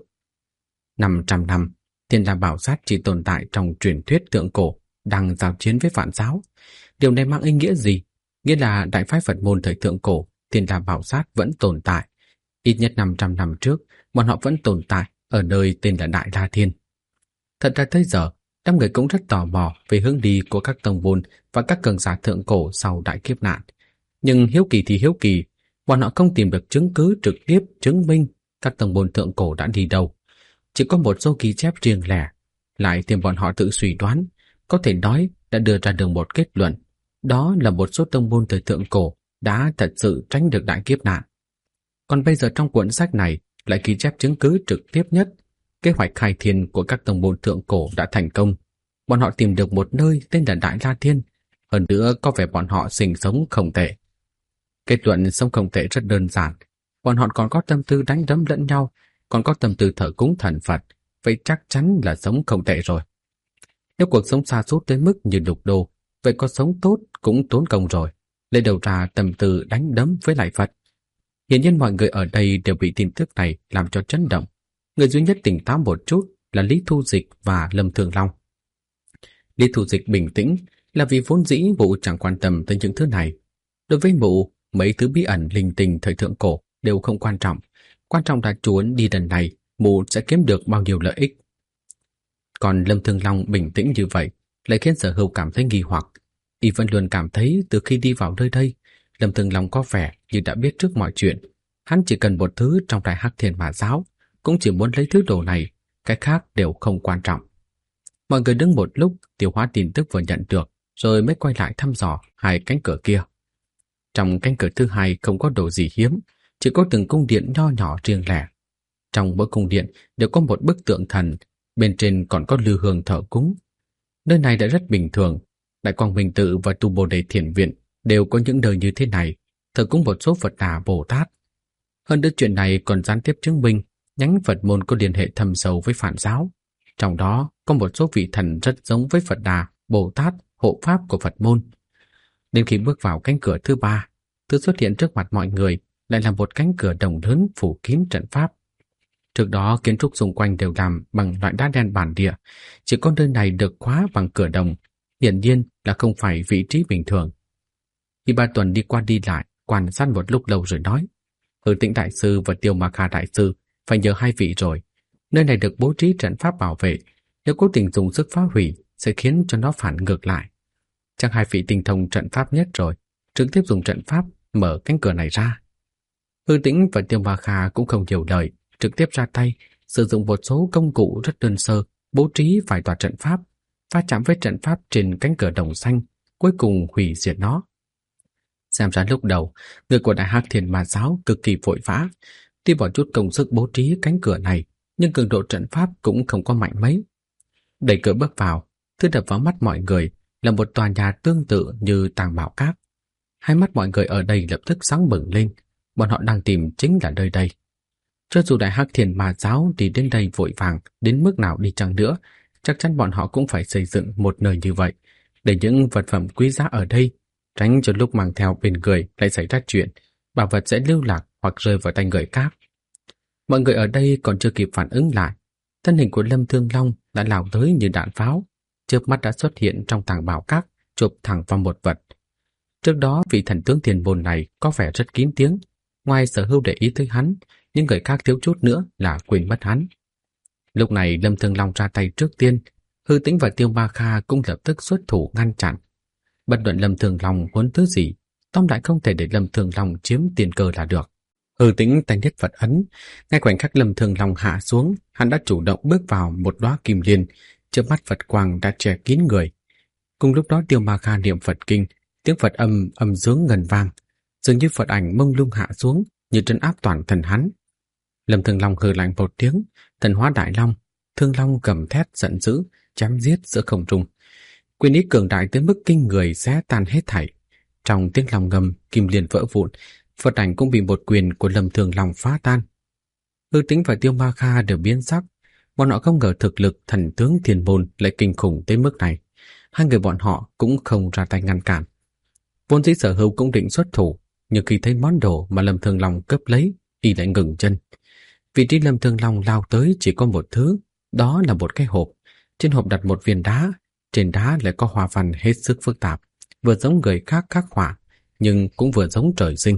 500 năm, Thiên La Bảo Sát chỉ tồn tại trong truyền thuyết thượng cổ, đang giao chiến với Phạn Giáo. Điều này mang ý nghĩa gì? Nghĩa là đại phái Phật môn thời thượng cổ, Thiên La Bảo Sát vẫn tồn tại. Ít nhất 500 năm trước, bọn họ vẫn tồn tại ở nơi tên là Đại La Thiên. Thật ra tới giờ, đám người cũng rất tò mò về hướng đi của các tông môn và các cường giả thượng cổ sau đại kiếp nạn. Nhưng hiếu kỳ thì hiếu kỳ, bọn họ không tìm được chứng cứ trực tiếp chứng minh các tông môn thượng cổ đã đi đâu. Chỉ có một số ghi chép riêng lẻ, lại thêm bọn họ tự suy đoán, có thể nói đã đưa ra được một kết luận. Đó là một số tông môn thời thượng cổ đã thật sự tránh được đại kiếp nạn. Còn bây giờ trong cuốn sách này lại ghi chép chứng cứ trực tiếp nhất. Kế hoạch khai thiên của các tông môn thượng cổ đã thành công. Bọn họ tìm được một nơi tên là Đại La Thiên. Hơn nữa có vẻ bọn họ sinh sống không tệ. Kết luận sống không tệ rất đơn giản. Bọn họ còn có tâm tư đánh đấm lẫn nhau, còn có tâm tư thờ cúng thần Phật. Vậy chắc chắn là sống không tệ rồi. Nếu cuộc sống sa sút tới mức như Lục Đô, vậy có sống tốt cũng tốn công rồi. Lấy đầu ra tâm tư đánh đấm với lại Phật. Hiển nhiên mọi người ở đây đều bị tin tức này làm cho chấn động. Người duy nhất tỉnh táo một chút là Lý Thu Dịch và Lâm Thường Long. Lý Thu Dịch bình tĩnh là vì vốn dĩ mụ chẳng quan tâm tới những thứ này. Đối với mụ, mấy thứ bí ẩn linh tinh thời thượng cổ đều không quan trọng. Quan trọng là chuyến đi lần này mụ sẽ kiếm được bao nhiêu lợi ích. Còn Lâm Thường Long bình tĩnh như vậy lại khiến Sở Hưu cảm thấy nghi hoặc. Y vẫn luôn cảm thấy từ khi đi vào nơi đây, Lâm Thường Long có vẻ như đã biết trước mọi chuyện. Hắn chỉ cần một thứ trong Đại Hắc Thiên Ma Giáo, cũng chỉ muốn lấy thứ đồ này, cái khác đều không quan trọng. Mọi người đứng một lúc tiêu hóa tin tức vừa nhận được, rồi mới quay lại thăm dò hai cánh cửa kia. Trong cánh cửa thứ hai không có đồ gì hiếm, chỉ có từng cung điện nho nhỏ riêng lẻ. Trong mỗi cung điện đều có một bức tượng thần, bên trên còn có lư hương thờ cúng. Nơi này đã rất bình thường, Đại Quang Minh Tự và Tu Bồ Đề Thiền Viện đều có những nơi như thế này, thờ cúng một số Phật Đà Bồ Tát. Hơn nữa chuyện này còn gián tiếp chứng minh nhánh Phật môn có liên hệ thâm sâu với Phạn Giáo. Trong đó có một số vị thần rất giống với Phật Đà, Bồ Tát, hộ pháp của Phật môn. Đến khi bước vào cánh cửa thứ ba, thứ xuất hiện trước mặt mọi người lại là một cánh cửa đồng lớn phủ kín trận pháp. Trước đó kiến trúc xung quanh đều làm bằng loại đá đen bản địa, chỉ có nơi này được khóa bằng cửa đồng, hiển nhiên là không phải vị trí bình thường. Y Ba Tuần đi qua đi lại, quan sát một lúc lâu rồi nói: Hư Tĩnh Đại Sư và Tiêu Ma Kha Đại Sư phải nhờ hai vị rồi. Nơi này được bố trí trận pháp bảo vệ, nếu cố tình dùng sức phá hủy sẽ khiến cho nó phản ngược lại. Chắc hai vị tinh thông trận pháp nhất rồi, trực tiếp dùng trận pháp mở cánh cửa này ra. Hư Tĩnh và Tiêu Ma Kha cũng không nhiều lời, trực tiếp ra tay, sử dụng một số công cụ rất đơn sơ, bố trí vài tòa trận pháp, va chạm với trận pháp trên cánh cửa đồng xanh, cuối cùng hủy diệt nó. Xem ra lúc đầu, người của Đại Hắc Thiên Ma Giáo cực kỳ vội vã, tuy bỏ chút công sức bố trí cánh cửa này, nhưng cường độ trận pháp cũng không có mạnh mấy. Đẩy cửa bước vào, thứ đập vào mắt mọi người là một tòa nhà tương tự như Tàng Bảo Các. Hai mắt mọi người ở đây lập tức sáng bừng lên, bọn họ đang tìm chính là nơi đây. Cho dù Đại Hắc Thiên Ma Giáo đi đến đây vội vàng đến mức nào đi chăng nữa, chắc chắn bọn họ cũng phải xây dựng một nơi như vậy, để những vật phẩm quý giá ở đây, tránh cho lúc mang theo bên người lại xảy ra chuyện, bảo vật sẽ lưu lạc hoặc rơi vào tay người khác. Mọi người ở đây còn chưa kịp phản ứng lại, thân hình của Lâm Thương Long đã lao tới như đạn pháo, chớp mắt đã xuất hiện trong Tàng Bảo Các, chụp thẳng vào một vật. Trước đó vị thần tướng tiền bồn này có vẻ rất kín tiếng, ngoài Sở Hưu để ý tới hắn, những người khác thiếu chút nữa là quên mất hắn. Lúc này Lâm Thường Long ra tay trước tiên, Hư Tĩnh và Tiêu Ma Kha cũng lập tức xuất thủ ngăn chặn. Bất luận Lâm Thường Long muốn thứ gì, tóm lại không thể để Lâm Thường Long chiếm tiền cơ là được. Hư Tĩnh tay niết Phật ấn, ngay khoảnh khắc Lâm Thường Long hạ xuống, hắn đã chủ động bước vào một đóa kim liên, trước mắt Phật quang đã che kín người. Cùng lúc đó Tiêu Ma Kha niệm Phật kinh, tiếng Phật âm âm dướng ngân vang, dường như Phật ảnh mông lung hạ xuống, như trấn áp toàn thân hắn. Lâm Thường Long hừ lạnh một tiếng, thần hóa đại long, Thương Long gầm thét giận dữ, chém giết giữa không trung. Quyền ý cường đại tới mức kinh người xé tan hết thảy. Trong tiếng long ngầm, kim liên vỡ vụn, Phật ảnh cũng bị một quyền của Lâm Thường Long phá tan. Hư Tĩnh và Tiêu Ma Kha đều biến sắc, bọn họ không ngờ thực lực thần tướng Thiên Môn lại kinh khủng tới mức này. Hai người bọn họ cũng không ra tay ngăn cản. Vốn dĩ Sở Hưu cũng định xuất thủ, nhưng khi thấy món đồ mà Lâm Thường Long cướp lấy, y lại ngừng chân. Vị trí Lâm Thường Long lao tới chỉ có một thứ, đó là một cái hộp. Trên hộp đặt một viên đá, trên đá lại có hoa văn hết sức phức tạp, vừa giống người khác khắc họa, nhưng cũng vừa giống trời sinh.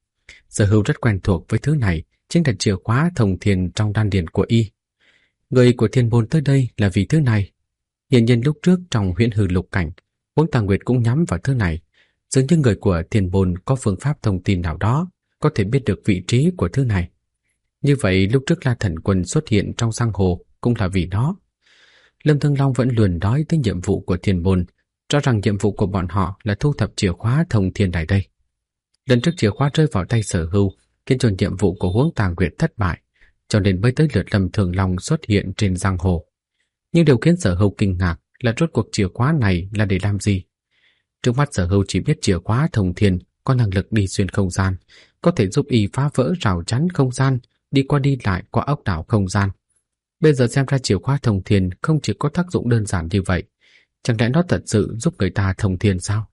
Sở Hưu rất quen thuộc với thứ này, chính là chìa khóa thông thiên trong đan điền của y. Người của Thiên Môn tới đây là vì thứ này. Hiển nhiên lúc trước trong Huyễn Hư Lục Cảnh, Huống Tà Nguyệt cũng nhắm vào thứ này. Dường như người của Thiên Môn có phương pháp thông tin nào đó, có thể biết được vị trí của thứ này. Như vậy lúc trước La Thần Quân xuất hiện trong giang hồ cũng là vì đó. Lâm Thương Long vẫn luôn nói tới nhiệm vụ của Thiên Môn, cho rằng nhiệm vụ của bọn họ là thu thập chìa khóa thông thiên này đây. Lần trước chìa khóa rơi vào tay Sở Hưu, khiến cho nhiệm vụ của Huống Tà Nguyệt thất bại, cho nên mới tới lượt Lâm Thường Long xuất hiện trên giang hồ. Nhưng điều khiến Sở Hưu kinh ngạc là rốt cuộc chìa khóa này là để làm gì? Trước mắt Sở Hưu chỉ biết chìa khóa thông thiên có năng lực đi xuyên không gian, có thể giúp y phá vỡ rào chắn không gian, đi qua đi lại qua ốc đảo không gian. Bây giờ xem ra chìa khóa thông thiên không chỉ có tác dụng đơn giản như vậy, chẳng lẽ nó thật sự giúp người ta thông thiên sao?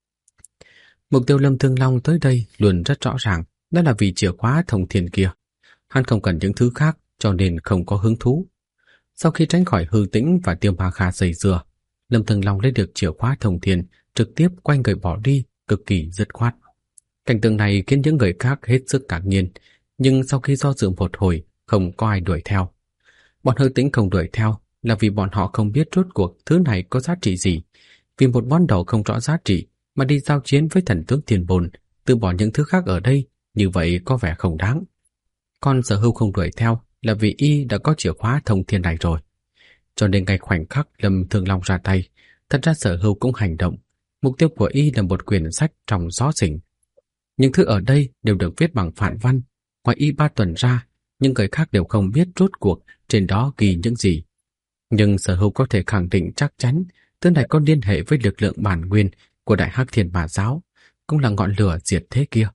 Mục tiêu Lâm Thương Long tới đây luôn rất rõ ràng, đó là vì chìa khóa thông thiên kia. Hắn không cần những thứ khác cho nên không có hứng thú. Sau khi tránh khỏi Hư Tĩnh và Tiêu Ma Kha giày dừa, Lâm Thương Long lấy được chìa khóa thông thiên, trực tiếp quay người bỏ đi, cực kỳ dứt khoát. Cảnh tượng này khiến những người khác hết sức ngạc nhiên, nhưng sau khi do dự một hồi, không có ai đuổi theo. Bọn Hư Tĩnh không đuổi theo là vì bọn họ không biết rốt cuộc thứ này có giá trị gì. Vì một món đồ không rõ giá trị mà đi giao chiến với thần tướng Thiên Môn, từ bỏ những thứ khác ở đây, như vậy có vẻ không đáng. Còn Sở Hưu không đuổi theo là vì y đã có chìa khóa thông thiên này rồi. Cho nên ngay khoảnh khắc Lâm Thường Long ra tay, thật ra Sở Hưu cũng hành động. Mục tiêu của y là một quyển sách trong gió xỉnh. Những thứ ở đây đều được viết bằng phản văn. Ngoài y Ba Tuần ra, những người khác đều không biết rốt cuộc trên đó ghi những gì. Nhưng Sở Hưu có thể khẳng định chắc chắn thứ này có liên hệ với lực lượng bản nguyên của Đại Hắc Thiên Ma Giáo, cũng là ngọn lửa diệt thế kia.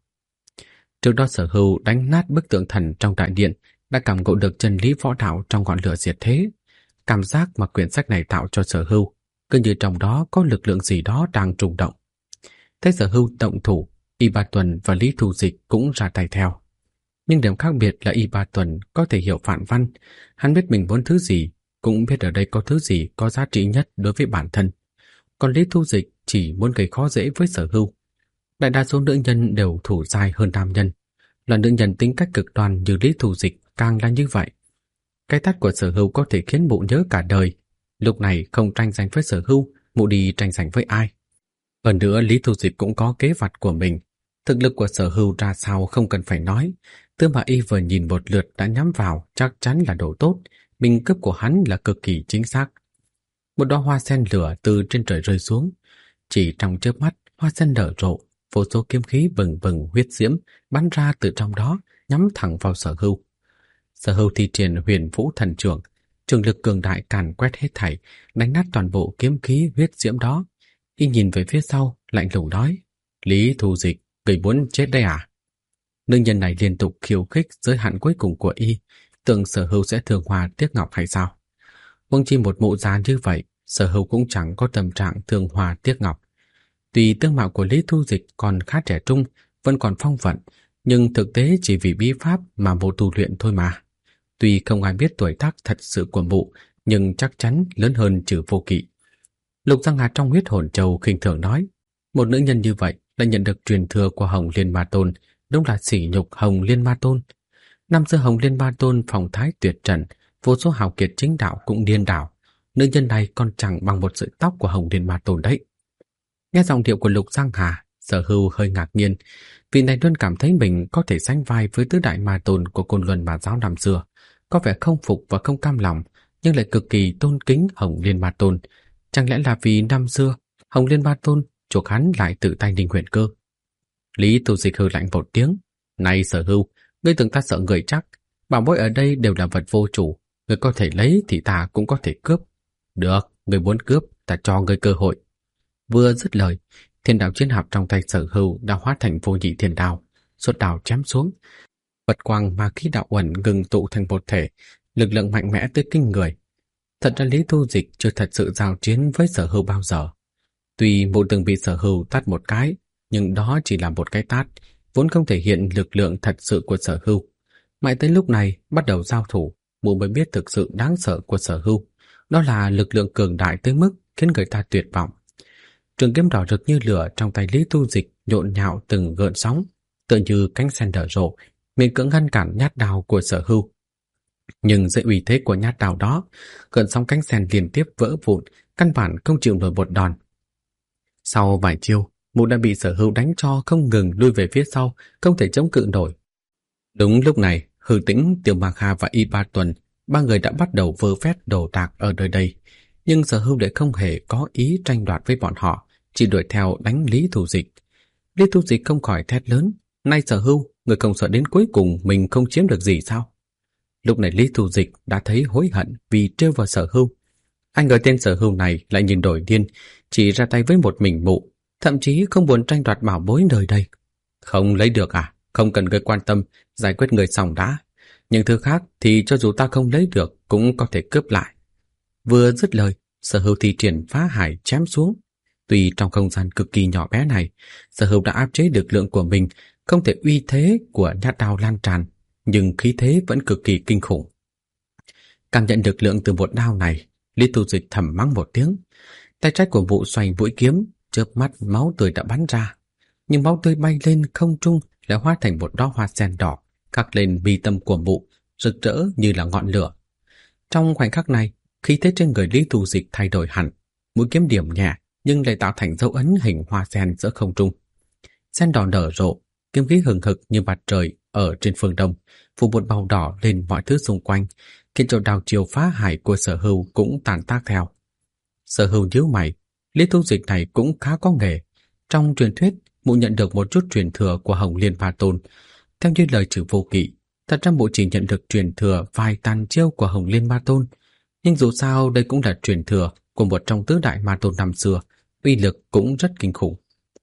Trước đó Sở Hưu đánh nát bức tượng thần trong đại điện, đã cảm ngộ được chân lý võ đạo trong ngọn lửa diệt thế. Cảm giác mà quyển sách này tạo cho Sở Hưu, cứ như trong đó có lực lượng gì đó đang trùng động. Thấy Sở Hưu động thủ, Y Ba Tuần và Lý Thu Dịch cũng ra tay theo. Nhưng điểm khác biệt là Y Ba Tuần có thể hiểu phản văn, hắn biết mình muốn thứ gì, cũng biết ở đây có thứ gì có giá trị nhất đối với bản thân. Còn Lý Thu Dịch chỉ muốn gây khó dễ với Sở Hưu. Đại đa số nữ nhân đều thủ dai hơn nam nhân, là nữ nhân tính cách cực đoan như Lý Thu Dịch càng là như vậy. Cái tát của Sở Hưu có thể khiến mụ nhớ cả đời. Lúc này không tranh giành với Sở Hưu, mụ đi tranh giành với ai? Hơn nữa Lý Thu Dịch cũng có kế vặt của mình. Thực lực của Sở Hưu ra sao không cần phải nói. Tư Mã Y vừa nhìn một lượt đã nhắm vào, chắc chắn là đồ tốt. Binh cướp của hắn là cực kỳ chính xác. Một đóa hoa sen lửa từ trên trời rơi xuống. Chỉ trong chớp mắt, hoa sen nở rộ, vô số kiếm khí bừng bừng huyết diễm bắn ra từ trong đó, nhắm thẳng vào Sở Hưu. Sở Hưu thi triển Huyền Vũ Thần Trường, trường lực cường đại càn quét hết thảy, đánh nát toàn bộ kiếm khí huyết diễm đó. Y nhìn về phía sau, lạnh lùng nói: Lý Thu Dịch, người muốn chết đây à? Nữ nhân này liên tục khiêu khích giới hạn cuối cùng của y, tưởng Sở Hưu sẽ thương hoa tiếc ngọc hay sao? Huống chi một mụ già như vậy, Sở Hưu cũng chẳng có tâm trạng thương hoa tiếc ngọc. Tuy tướng mạo của Lý Thu Dịch còn khá trẻ trung, vẫn còn phong vận, nhưng thực tế chỉ vì bí pháp mà mụ tu luyện thôi mà. Tuy không ai biết tuổi tác thật sự của mụ, nhưng chắc chắn lớn hơn Trừ Vô Kỵ. Lục Giang Hà trong Huyết Hồn Châu khinh thường nói, một nữ nhân như vậy đã nhận được truyền thừa của Hồng Liên Ma Tôn, đúng là sỉ nhục Hồng Liên Ma Tôn. Năm xưa Hồng Liên Ma Tôn phong thái tuyệt trần, vô số hào kiệt chính đạo cũng điên đảo. Nữ nhân này còn chẳng bằng một sợi tóc của Hồng Liên Ma Tôn đấy. Nghe giọng điệu của Lục Giang Hà, Sở Hưu hơi ngạc nhiên. Vị này luôn cảm thấy mình có thể sánh vai với tứ đại ma tôn của Côn Luân Ma giáo năm xưa, có vẻ không phục và không cam lòng, nhưng lại cực kỳ tôn kính Hồng Liên Ma Tôn. Chẳng lẽ là vì năm xưa Hồng Liên Ma Tôn chuộc hắn lại tự tay Ninh Huyền Cơ? Lý Tu Dịch hừ lạnh một tiếng. Này Sở Hưu, ngươi tưởng ta sợ người chắc? Bảo bối ở đây đều là vật vô chủ, ngươi có thể lấy thì ta cũng có thể cướp. Được, ngươi muốn cướp, ta cho ngươi cơ hội. Vừa dứt lời, thiên đao chiến hạp trong tay Sở Hưu đã hóa thành vô nhị thiên đao, xuất đao chém xuống. Vật quang ma khí đạo uẩn ngừng tụ thành một thể, lực lượng mạnh mẽ tới kinh người. Thật ra Lý Tu Dịch chưa thật sự giao chiến với Sở Hưu bao giờ. Tuy mụ từng bị Sở Hưu tát một cái, nhưng đó chỉ là một cái tát, vốn không thể hiện lực lượng thật sự của Sở Hưu. Mãi tới lúc này bắt đầu giao thủ, mụ mới biết thực sự đáng sợ của Sở Hưu. Đó là lực lượng cường đại tới mức khiến người ta tuyệt vọng. Trường kiếm đỏ rực như lửa trong tay Lý Tu Dịch nhộn nhạo từng gợn sóng, tựa như cánh sen nở rộ, miễn cưỡng ngăn cản nhát đao của Sở Hưu. Nhưng dưới uy thế của nhát đao đó, gợn sóng cánh sen liên tiếp vỡ vụn, căn bản không chịu nổi một đòn. Sau vài chiêu, mụ đã bị Sở Hưu đánh cho không ngừng lui về phía sau, không thể chống cự nổi. Đúng lúc này, Hư Tĩnh, Tiểu Mạc Hà và Y Ba Tuần, ba người đã bắt đầu vơ vét đồ đạc ở nơi đây. Nhưng Sở Hưu lại không hề có ý tranh đoạt với bọn họ, chỉ đuổi theo đánh Lý Tu Dịch. Lý Tu Dịch không khỏi thét lớn, nay Sở Hưu, người không sợ đến cuối cùng mình không chiếm được gì sao? Lúc này Lý Tu Dịch đã thấy hối hận vì trêu vào Sở Hưu. Anh ngờ tên Sở Hưu này lại nhìn đổi điên, chỉ ra tay với một mình mụ, thậm chí không muốn tranh đoạt bảo bối nơi đây. Không lấy được à? Không cần người quan tâm, giải quyết người xong đã. Nhưng thứ khác thì cho dù ta không lấy được cũng có thể cướp lại. Vừa dứt lời, Sở Hưu thi triển phá hải chém xuống. Tuy trong không gian cực kỳ nhỏ bé này, Sở Hưu đã áp chế lực lượng của mình, không thể uy thế của nhát đao lan tràn, nhưng khí thế vẫn cực kỳ kinh khủng. Cảm nhận lực lượng từ một đao này, Lý Tu Dịch thầm mắng một tiếng. Tay trái của vụ xoay mũi kiếm, chớp mắt máu tươi đã bắn ra. Nhưng máu tươi bay lên không trung lại hóa thành một đóa hoa sen đỏ, khắc lên mi tâm của vụ, rực rỡ như là ngọn lửa. Trong khoảnh khắc này, khí thế trên người Lý Tu Dịch thay đổi hẳn, mũi kiếm điểm nhẹ nhưng lại tạo thành dấu ấn hình hoa sen giữa không trung. Sen đỏ nở rộ, kiếm khí hừng hực như mặt trời ở trên phương đông, phủ một màu đỏ lên mọi thứ xung quanh, khiến cho đao chiều phá hải của Sở Hưu cũng tàn tác theo. Sở Hưu nhíu mày, Lý Tu Dịch này cũng khá có nghề. Trong truyền thuyết, mụ nhận được một chút truyền thừa của Hồng Liên Ma Tôn. Theo như lời Trừ Vô Kỵ, thật ra mụ chỉ nhận được truyền thừa vài tàn chiêu của Hồng Liên Ma Tôn. Nhưng dù sao đây cũng là truyền thừa của một trong tứ đại ma tôn năm xưa, uy lực cũng rất kinh khủng.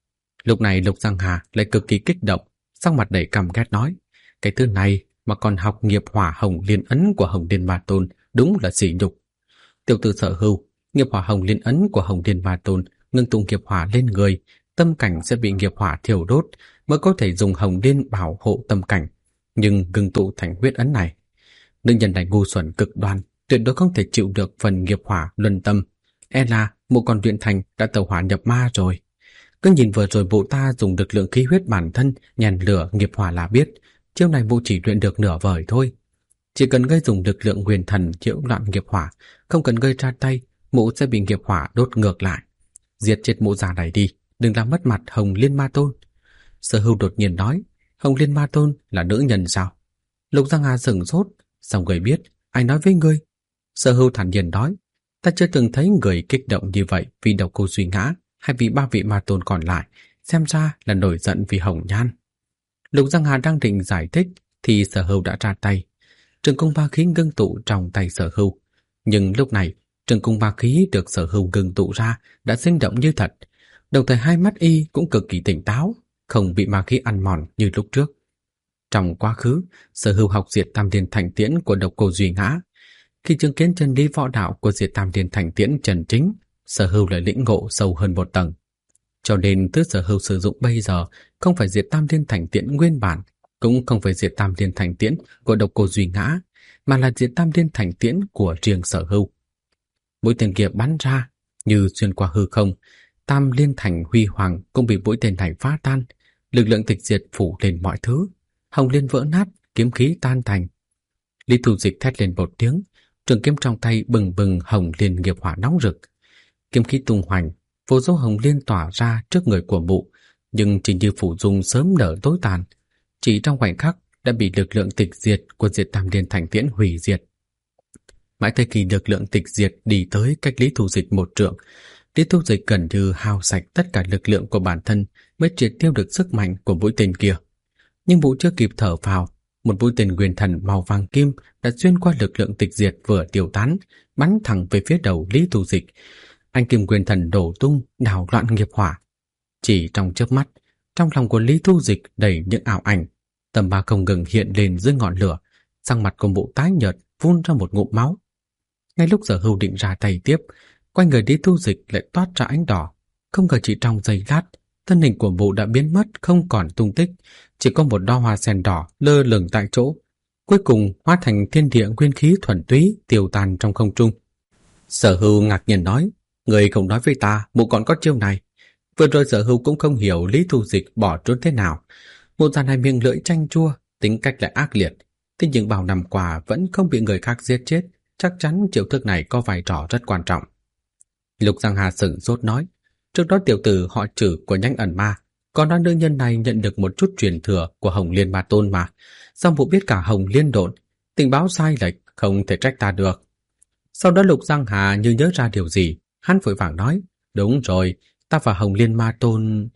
Lúc này Lục Giang Hà lại cực kỳ kích động, sắc mặt đầy căm ghét nói, cái thứ này mà còn học nghiệp hỏa hồng liên ấn của Hồng Liên Ma Tôn đúng là sỉ nhục. Tiểu tử Sở Hưu, nghiệp hỏa hồng liên ấn của Hồng Liên Ma Tôn ngưng tụ nghiệp hỏa lên người, tâm cảnh sẽ bị nghiệp hỏa thiêu đốt mới có thể dùng hồng liên bảo hộ tâm cảnh, nhưng ngưng tụ thành huyết ấn này. Nữ nhân này ngu xuẩn cực đoan, tuyệt đối không thể chịu được phần nghiệp hỏa luân tâm. E là mụ còn luyện thành đã tẩu hỏa nhập ma rồi. Cứ nhìn vừa rồi bộ ta dùng lực lượng khí huyết bản thân nhàn lửa nghiệp hỏa là biết, chiêu này mụ chỉ luyện được nửa vời thôi. Chỉ cần ngươi dùng lực lượng huyền thần nhiễu loạn nghiệp hỏa, không cần ngươi ra tay, mụ sẽ bị nghiệp hỏa đốt ngược lại. Diệt chết mụ già này đi, đừng làm mất mặt Hồng Liên Ma Tôn. Sở Hưu đột nhiên nói, Hồng Liên Ma Tôn là nữ nhân sao? Lục Giang Hà sửng sốt, sao người biết, ai nói với ngươi? Sở Hưu thản nhiên nói, ta chưa từng thấy người kích động như vậy vì Độc Cô Duy ngã hay vì ba vị ma tôn còn lại, xem ra là nổi giận vì Hồng Nhan. Lục Giang Hà đang định giải thích thì Sở Hưu đã ra tay. Trường cung ba khí ngưng tụ trong tay Sở Hưu, nhưng lúc này trường cung ba khí được Sở Hưu ngưng tụ ra đã sinh động như thật, đồng thời hai mắt y cũng cực kỳ tỉnh táo, không bị ma khí ăn mòn như lúc trước. Trong quá khứ, Sở Hưu học Diệt Tam Liên Thành Tiễn của Độc Cô Duy ngã. Khi chứng kiến chân lý võ đạo của Diệt Tam Liên Thành Tiễn chân chính, Sở Hưu lại lĩnh ngộ sâu hơn một tầng. Cho nên thứ Sở Hưu sử dụng bây giờ không phải Diệt Tam Liên Thành Tiễn nguyên bản, cũng không phải Diệt Tam Liên Thành Tiễn của Độc Cô Duy ngã, mà là Diệt Tam Liên Thành Tiễn của riêng Sở Hưu. Mũi tên kia bắn ra như xuyên qua hư không, Tam Liên Thành huy hoàng cũng bị mũi tên này phá tan, lực lượng tịch diệt phủ lên mọi thứ. Hồng Liên vỡ nát, kiếm khí tan thành. Lý Thu Dịch thét lên một tiếng, trường kiếm trong tay bừng bừng hồng liên nghiệp hỏa nóng rực. Kiếm khí tung hoành, vô số hồng liên tỏa ra trước người của mụ, nhưng chỉ như phủ dung sớm nở tối tàn, chỉ trong khoảnh khắc đã bị lực lượng tịch diệt của Diệt Tam Liên Thành Tiễn hủy diệt. Mãi tới khi lực lượng tịch diệt đi tới cách Lý Thu Dịch một trượng, Lý Thu Dịch gần như hao sạch tất cả lực lượng của bản thân mới triệt tiêu được sức mạnh của mũi tên kia. Nhưng mụ chưa kịp thở phào, một mũi tên nguyên thần màu vàng kim đã xuyên qua lực lượng tịch diệt vừa tiêu tán, bắn thẳng về phía đầu Lý Thu Dịch. Anh kim nguyên thần đổ tung, đảo loạn nghiệp hỏa. Chỉ trong chớp mắt, trong lòng của Lý Thu Dịch đầy những ảo ảnh, tầm ba không ngừng hiện lên dưới ngọn lửa, sang mặt của mụ tái nhợt phun ra một ngụm máu. Ngay lúc Sở Hưu định ra tay tiếp, quanh người Lý Thu Dịch lại toát ra ánh đỏ. Không ngờ chỉ trong giây lát, thân hình của mụ đã biến mất không còn tung tích, chỉ có một đóa hoa sen đỏ lơ lửng tại chỗ, cuối cùng hóa thành thiên địa nguyên khí thuần túy tiêu tan trong không trung. Sở Hưu ngạc nhiên nói, người không nói với ta, mụ còn có chiêu này. Vừa rồi Sở Hưu cũng không hiểu Lý Thu Dịch bỏ trốn thế nào. Mụ già này miệng lưỡi chanh chua, tính cách lại ác liệt, thế nhưng bao năm qua vẫn không bị người khác giết chết, chắc chắn chiêu thức này có vai trò rất quan trọng. Lục Giang Hà sửng sốt nói, trước đó tiểu tử họ Trử của nhánh ẩn ma, còn nói nữ nhân này nhận được một chút truyền thừa của Hồng Liên Ma Tôn mà, sao mụ biết cả Hồng Liên độn, tình báo sai lệch không thể trách ta được. Sau đó Lục Giang Hà như nhớ ra điều gì, hắn vội vàng nói, đúng rồi, ta và Hồng Liên Ma Tôn.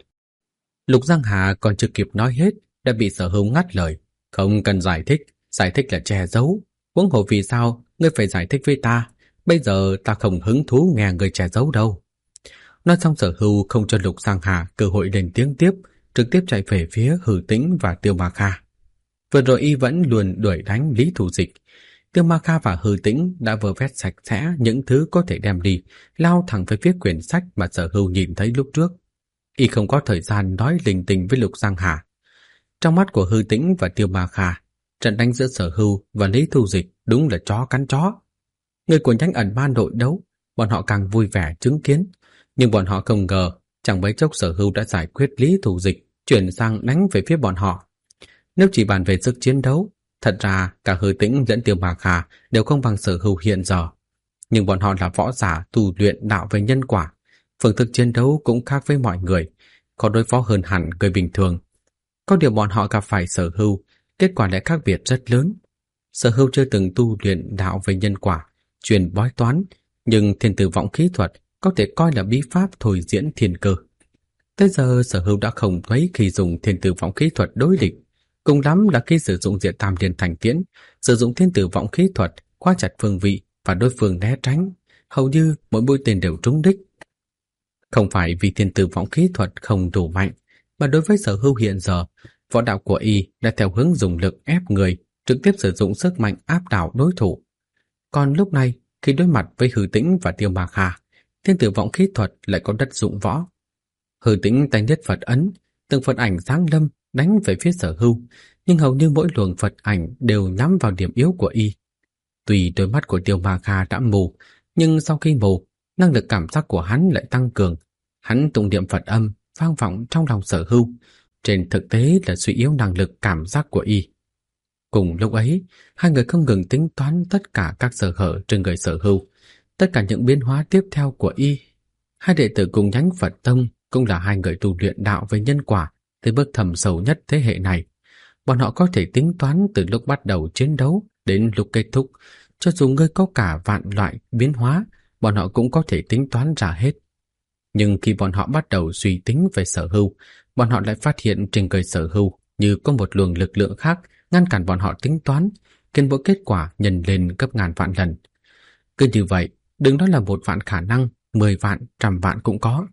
Lục Giang Hà còn chưa kịp nói hết đã bị Sở Hưu ngắt lời, không cần giải thích là che giấu, huống hồ vì sao ngươi phải giải thích với ta, bây giờ ta không hứng thú nghe người che giấu đâu. Nói xong Sở Hưu không cho Lục Giang Hà cơ hội lên tiếng tiếp, trực tiếp chạy về phía Hư Tĩnh và Tiêu Ma Kha. Vừa rồi y vẫn luôn đuổi đánh Lý Thu Dịch, Tiêu Ma Kha và Hư Tĩnh đã vơ vét sạch sẽ những thứ có thể đem đi, lao thẳng về phía quyển sách mà Sở Hưu nhìn thấy lúc trước. Y không có thời gian nói linh tinh với Lục Giang Hà. Trong mắt của Hư Tĩnh và Tiêu Ma Kha, trận đánh giữa Sở Hưu và Lý Thu Dịch đúng là chó cắn chó. Người của nhánh ẩn ma nội đấu, bọn họ càng vui vẻ chứng kiến, nhưng bọn họ không ngờ chẳng mấy chốc Sở Hưu đã giải quyết Lý Thu Dịch, chuyển sang đánh về phía bọn họ. Nếu chỉ bàn về sức chiến đấu, thật ra cả Hư Tĩnh lẫn Tiêu Ma Kha đều không bằng Sở Hưu hiện giờ. Nhưng bọn họ là võ giả tu luyện đạo về nhân quả, phương thức chiến đấu cũng khác với mọi người, có đối phó hơn hẳn người bình thường. Có điều bọn họ gặp phải Sở Hưu, kết quả lại khác biệt rất lớn. Sở Hưu chưa từng tu luyện đạo về nhân quả, truyền bói toán, nhưng thiên tử vọng khí thuật có thể coi là bí pháp thôi diễn thiên cơ. Tới giờ Sở Hưu đã không thấy khi dùng thiên tử vọng khí thuật đối địch, cùng lắm là khi sử dụng Diệt Tam Liên Thành Tiễn, sử dụng thiên tử vọng khí thuật khóa chặt phương vị và đối phương né tránh, hầu như mỗi mũi tên đều trúng đích. Không phải vì thiên tử vọng khí thuật không đủ mạnh, mà đối với Sở Hưu hiện giờ, võ đạo của y đã theo hướng dùng lực ép người, trực tiếp sử dụng sức mạnh áp đảo đối thủ. Còn lúc này, khi đối mặt với Hư Tĩnh và Tiêu Ma Kha, thiên tử vọng khí thuật lại có đất dụng võ. Hư Tĩnh tay niết Phật ấn, từng Phật ảnh giáng lâm đánh về phía Sở Hưu, nhưng hầu như mỗi luồng Phật ảnh đều nhắm vào điểm yếu của y. Tuy đôi mắt của Tiêu Ma Kha đã mù, nhưng sau khi mù, năng lực cảm giác của hắn lại tăng cường. Hắn tụng niệm Phật âm vang vọng trong lòng Sở Hưu, trên thực tế là suy yếu năng lực cảm giác của y. Cùng lúc ấy, hai người không ngừng tính toán tất cả các sơ hở trên người Sở Hưu, tất cả những biến hóa tiếp theo của y. Hai đệ tử cùng nhánh Phật tông cũng là hai người tu luyện đạo về nhân quả tới bước thầm sâu nhất thế hệ này. Bọn họ có thể tính toán từ lúc bắt đầu chiến đấu đến lúc kết thúc, cho dù ngươi có cả vạn loại biến hóa, bọn họ cũng có thể tính toán ra hết. Nhưng khi bọn họ bắt đầu suy tính về Sở Hưu, bọn họ lại phát hiện trên người Sở Hưu như có một luồng lực lượng khác ngăn cản bọn họ tính toán, khiến mỗi kết quả nhân lên gấp ngàn vạn lần. Cứ như vậy, đừng nói là 1 vạn khả năng, 10 vạn, 100 vạn cũng có.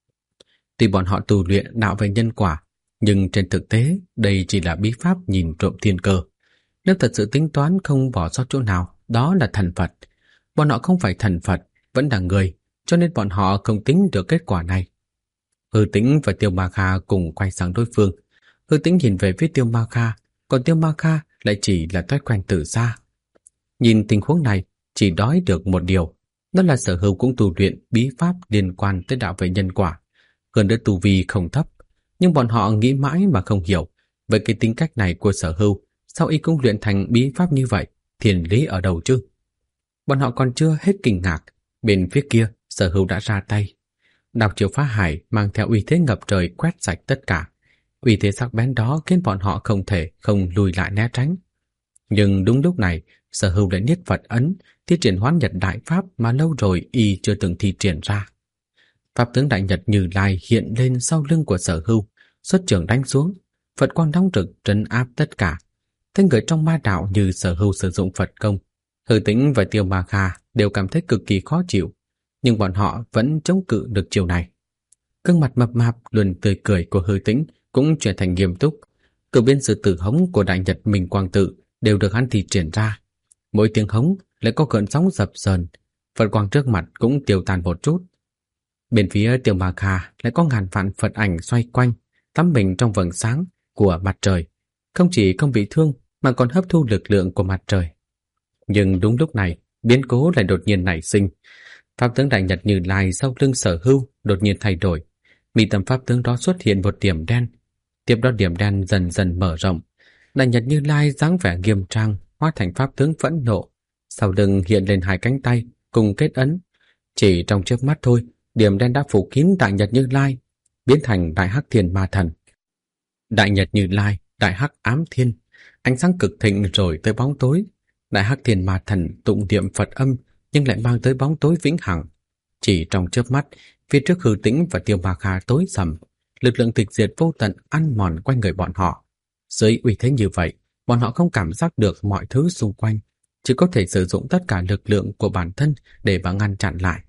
Tuy bọn họ tu luyện đạo về nhân quả, nhưng trên thực tế đây chỉ là bí pháp nhìn trộm thiên cơ. Nếu thật sự tính toán không bỏ sót chỗ nào, đó là thần Phật. Bọn họ không phải thần Phật, vẫn là người, cho nên bọn họ không tính được kết quả này. Hư Tĩnh và Tiêu Ma Kha cùng quay sang đối phương. Hư Tĩnh nhìn về phía Tiêu Ma Kha, còn Tiêu Ma Kha lại chỉ là thói quen từ xa. Nhìn tình huống này, chỉ nói được một điều, đó là Sở Hưu cũng tu luyện bí pháp liên quan tới đạo về nhân quả. Hơn nữa tu vi không thấp, nhưng bọn họ nghĩ mãi mà không hiểu, với cái tính cách này của Sở Hưu, Sao y cũng luyện thành bí pháp như vậy? Thiên lý ở đâu chứ? Bọn họ còn chưa hết kinh ngạc, bên phía kia Sở Hưu đã ra tay. Đao chiêu phá hải mang theo uy thế ngập trời quét sạch tất cả. Uy thế sắc bén đó khiến bọn họ không thể không lùi lại né tránh. Nhưng đúng lúc này, Sở Hưu lại niết Phật ấn, thi triển Hoán Nhật Đại Pháp mà lâu rồi y chưa từng thi triển ra. Pháp tướng Đại Nhật Như Lai hiện lên sau lưng của Sở Hưu, xuất trường đánh xuống, Phật quang nóng rực trấn áp tất cả. Thế người trong ma đạo như Sở Hưu sử dụng Phật công, Hư Tĩnh và Tiêu Ma Kha đều cảm thấy cực kỳ khó chịu, nhưng bọn họ vẫn chống cự được chiều này. Gương mặt mập mạp luôn tươi cười của Hư Tĩnh cũng chuyển thành nghiêm túc. Cửu biên sự tử hống của Đại Nhật Minh Quang Tự đều được hắn thi triển ra. Mỗi tiếng hống lại có cơn sóng dập dờn, Phật quang trước mặt cũng tiêu tan một chút. Bên phía Tiêu Ma Kha lại có ngàn vạn Phật ảnh xoay quanh, tắm mình trong vầng sáng của mặt trời, không chỉ không bị thương mà còn hấp thu lực lượng của mặt trời. Nhưng đúng lúc này, biến cố lại đột nhiên nảy sinh. Pháp tướng Đại Nhật Như Lai sau lưng Sở Hưu đột nhiên thay đổi. Mi tâm pháp tướng đó xuất hiện một điểm đen. Tiếp đó điểm đen dần dần mở rộng. Đại Nhật Như Lai dáng vẻ nghiêm trang hóa thành pháp tướng phẫn nộ. Sau lưng hiện lên hai cánh tay cùng kết ấn. Chỉ trong chớp mắt thôi, điểm đen đã phủ kín Đại Nhật Như Lai, biến thành Đại Hắc Thiên Ma Thần. Đại Nhật Như Lai, Đại Hắc Ám Thiên, ánh sáng cực thịnh rồi tới bóng tối. Đại Hắc Thiên Ma Thần tụng niệm Phật âm nhưng lại mang tới bóng tối vĩnh hằng. Chỉ trong chớp mắt, phía trước Hư Tĩnh và Tiêu Ma Kha tối sầm, lực lượng tịch diệt vô tận ăn mòn quanh người bọn họ. Dưới uy thế như vậy, bọn họ không cảm giác được mọi thứ xung quanh, chỉ có thể sử dụng tất cả lực lượng của bản thân để mà ngăn chặn lại.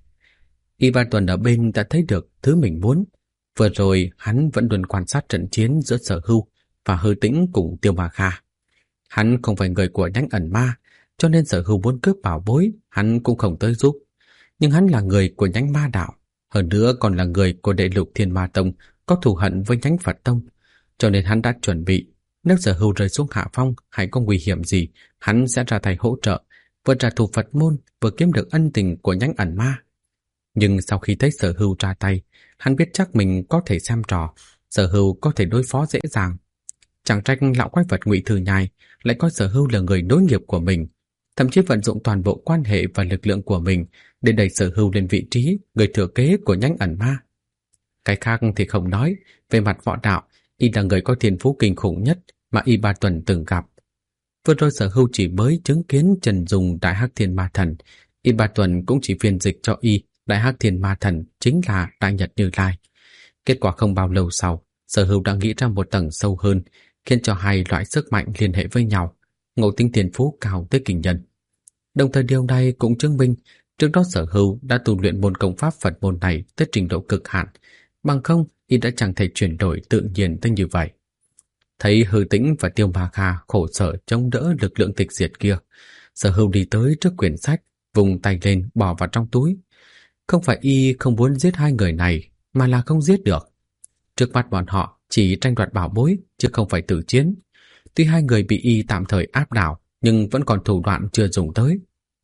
Y Ba Tuần ở bên đã thấy được thứ mình muốn. Vừa rồi hắn vẫn luôn quan sát trận chiến giữa Sở Hưu và Hư Tĩnh cùng Tiêu Ma Kha. Hắn không phải người của nhánh ẩn ma, cho nên Sở Hưu muốn cướp bảo bối, hắn cũng không tới giúp. Nhưng hắn là người của nhánh ma đạo, hơn nữa còn là người của Đệ Lục Thiên Ma Tông, có thù hận với nhánh Phật Tông, cho nên hắn đã chuẩn bị, nếu Sở Hưu rơi xuống hạ phong hay có nguy hiểm gì, hắn sẽ ra tay hỗ trợ, vừa trả thù Phật môn, vừa kiếm được ân tình của nhánh ẩn ma. Nhưng sau khi thấy Sở Hưu ra tay, hắn biết chắc mình có thể xem trò, Sở Hưu có thể đối phó dễ dàng. Chẳng trách lão quái vật Ngụy Thư Nhai lại coi Sở Hưu là người nối nghiệp của mình, thậm chí vận dụng toàn bộ quan hệ và lực lượng của mình để đẩy Sở Hưu lên vị trí người thừa kế của nhánh ẩn ma. Cái khác thì không nói, về mặt võ đạo, y là người có thiên phú kinh khủng nhất mà Y Ba Tuần từng gặp. Vừa rồi Sở Hưu chỉ mới chứng kiến Trần Dùng Đại Hắc Thiên Ma Thần, Y Ba Tuần cũng chỉ phiên dịch cho y Đại Hắc Thiên Ma Thần chính là Đại Nhật Như Lai. Kết quả không bao lâu sau, Sở Hưu đã nghĩ ra một tầng sâu hơn, khiến cho hai loại sức mạnh liên hệ với nhau, ngộ tính thiên phú cao tới kinh nhân. Đồng thời điều này cũng chứng minh trước đó Sở Hưu đã tu luyện môn công pháp Phật môn này tới trình độ cực hạn, bằng không y đã chẳng thể chuyển đổi tự nhiên tới như vậy. Thấy Hư Tĩnh và Tiêu Ma Kha khổ sở chống đỡ lực lượng tịch diệt kia, Sở Hưu đi tới trước quyển sách, vùng tay lên bỏ vào trong túi. Không phải y không muốn giết hai người này, mà là không giết được. Trước mắt bọn họ chỉ tranh đoạt bảo bối, chứ không phải tử chiến. Tuy hai người bị y tạm thời áp đảo, nhưng vẫn còn thủ đoạn chưa dùng tới.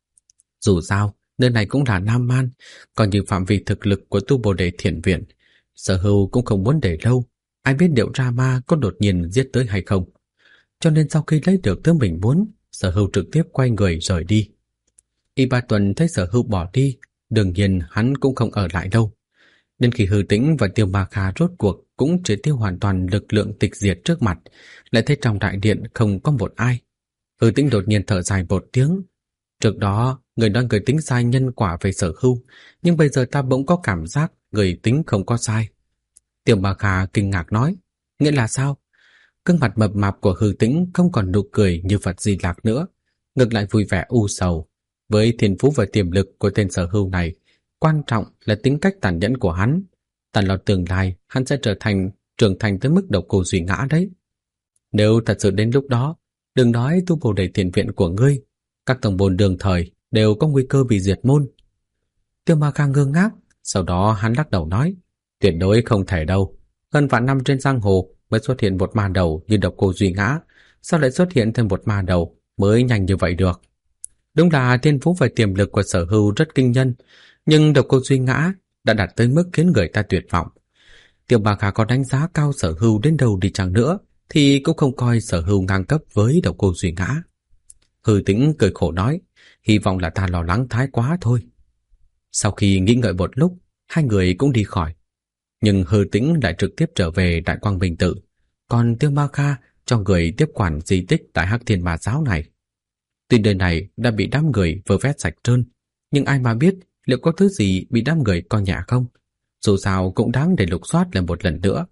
Dù sao, nơi này cũng là Nam Man, còn như phạm vi thực lực của Tu Bồ Đề Thiền Viện, Sở Hưu cũng không muốn để lâu. Ai biết Điệu Ra Ma có đột nhiên giết tới hay không. Cho nên sau khi lấy được thứ mình muốn, Sở Hưu trực tiếp quay người rời đi. Y Ba Tuần thấy Sở Hưu bỏ đi, đương nhiên hắn cũng không ở lại đâu. Đến khi Hư Tĩnh và Tiêu Ma Kha rốt cuộc cũng triệt tiêu hoàn toàn lực lượng tịch diệt trước mặt, lại thấy trong đại điện không có một ai. Hư Tĩnh đột nhiên thở dài một tiếng. Trước đó, người nói người tính sai nhân quả về Sở Hưu, nhưng bây giờ ta bỗng có cảm giác người tính không có sai. Tiêu Ma Kha kinh ngạc nói, nghĩa là sao? Gương mặt mập mạp của Hư Tĩnh không còn nụ cười như Phật Di Lạc nữa, ngược lại vui vẻ u sầu. Với thiên phú và tiềm lực của tên Sở Hưu này, quan trọng là tính cách tàn nhẫn của hắn. Tàn lọt tương lai, hắn sẽ trở thành trưởng thành tới mức độc cô duy ngã đấy. Nếu thật sự đến lúc đó, đừng nói Tu Bồ Đề Thiền Viện của ngươi, các tông môn đương thời đều có nguy cơ bị diệt môn. Tiêu Ma Kha ngơ ngác, sau đó hắn lắc đầu nói, tuyệt đối không thể đâu. Hơn vạn năm trên giang hồ mới xuất hiện một ma đầu như độc cô duy ngã, sao lại xuất hiện thêm một ma đầu mới nhanh như vậy được? Đúng là thiên phú và tiềm lực của Sở Hưu rất kinh nhân, nhưng độc cô duy ngã đã đạt tới mức khiến người ta tuyệt vọng. Tiêu Ma Kha có đánh giá cao Sở Hưu đến đâu đi chăng nữa, thì cũng không coi Sở Hưu ngang cấp với Độc Cô Duy Ngã. Hư Tĩnh cười khổ nói, hy vọng là ta lo lắng thái quá thôi. Sau khi nghĩ ngợi một lúc, hai người cũng đi khỏi. Nhưng Hư Tĩnh lại trực tiếp trở về Đại Quang Bình Tự, còn Tiêu Ma Kha cho người tiếp quản di tích tại Hắc Thiên Ma Giáo này. Tuy nơi này đã bị đám người vơ vét sạch trơn, nhưng ai mà biết liệu có thứ gì bị đám người coi nhẹ không? Dù sao cũng đáng để lục soát lại một lần nữa.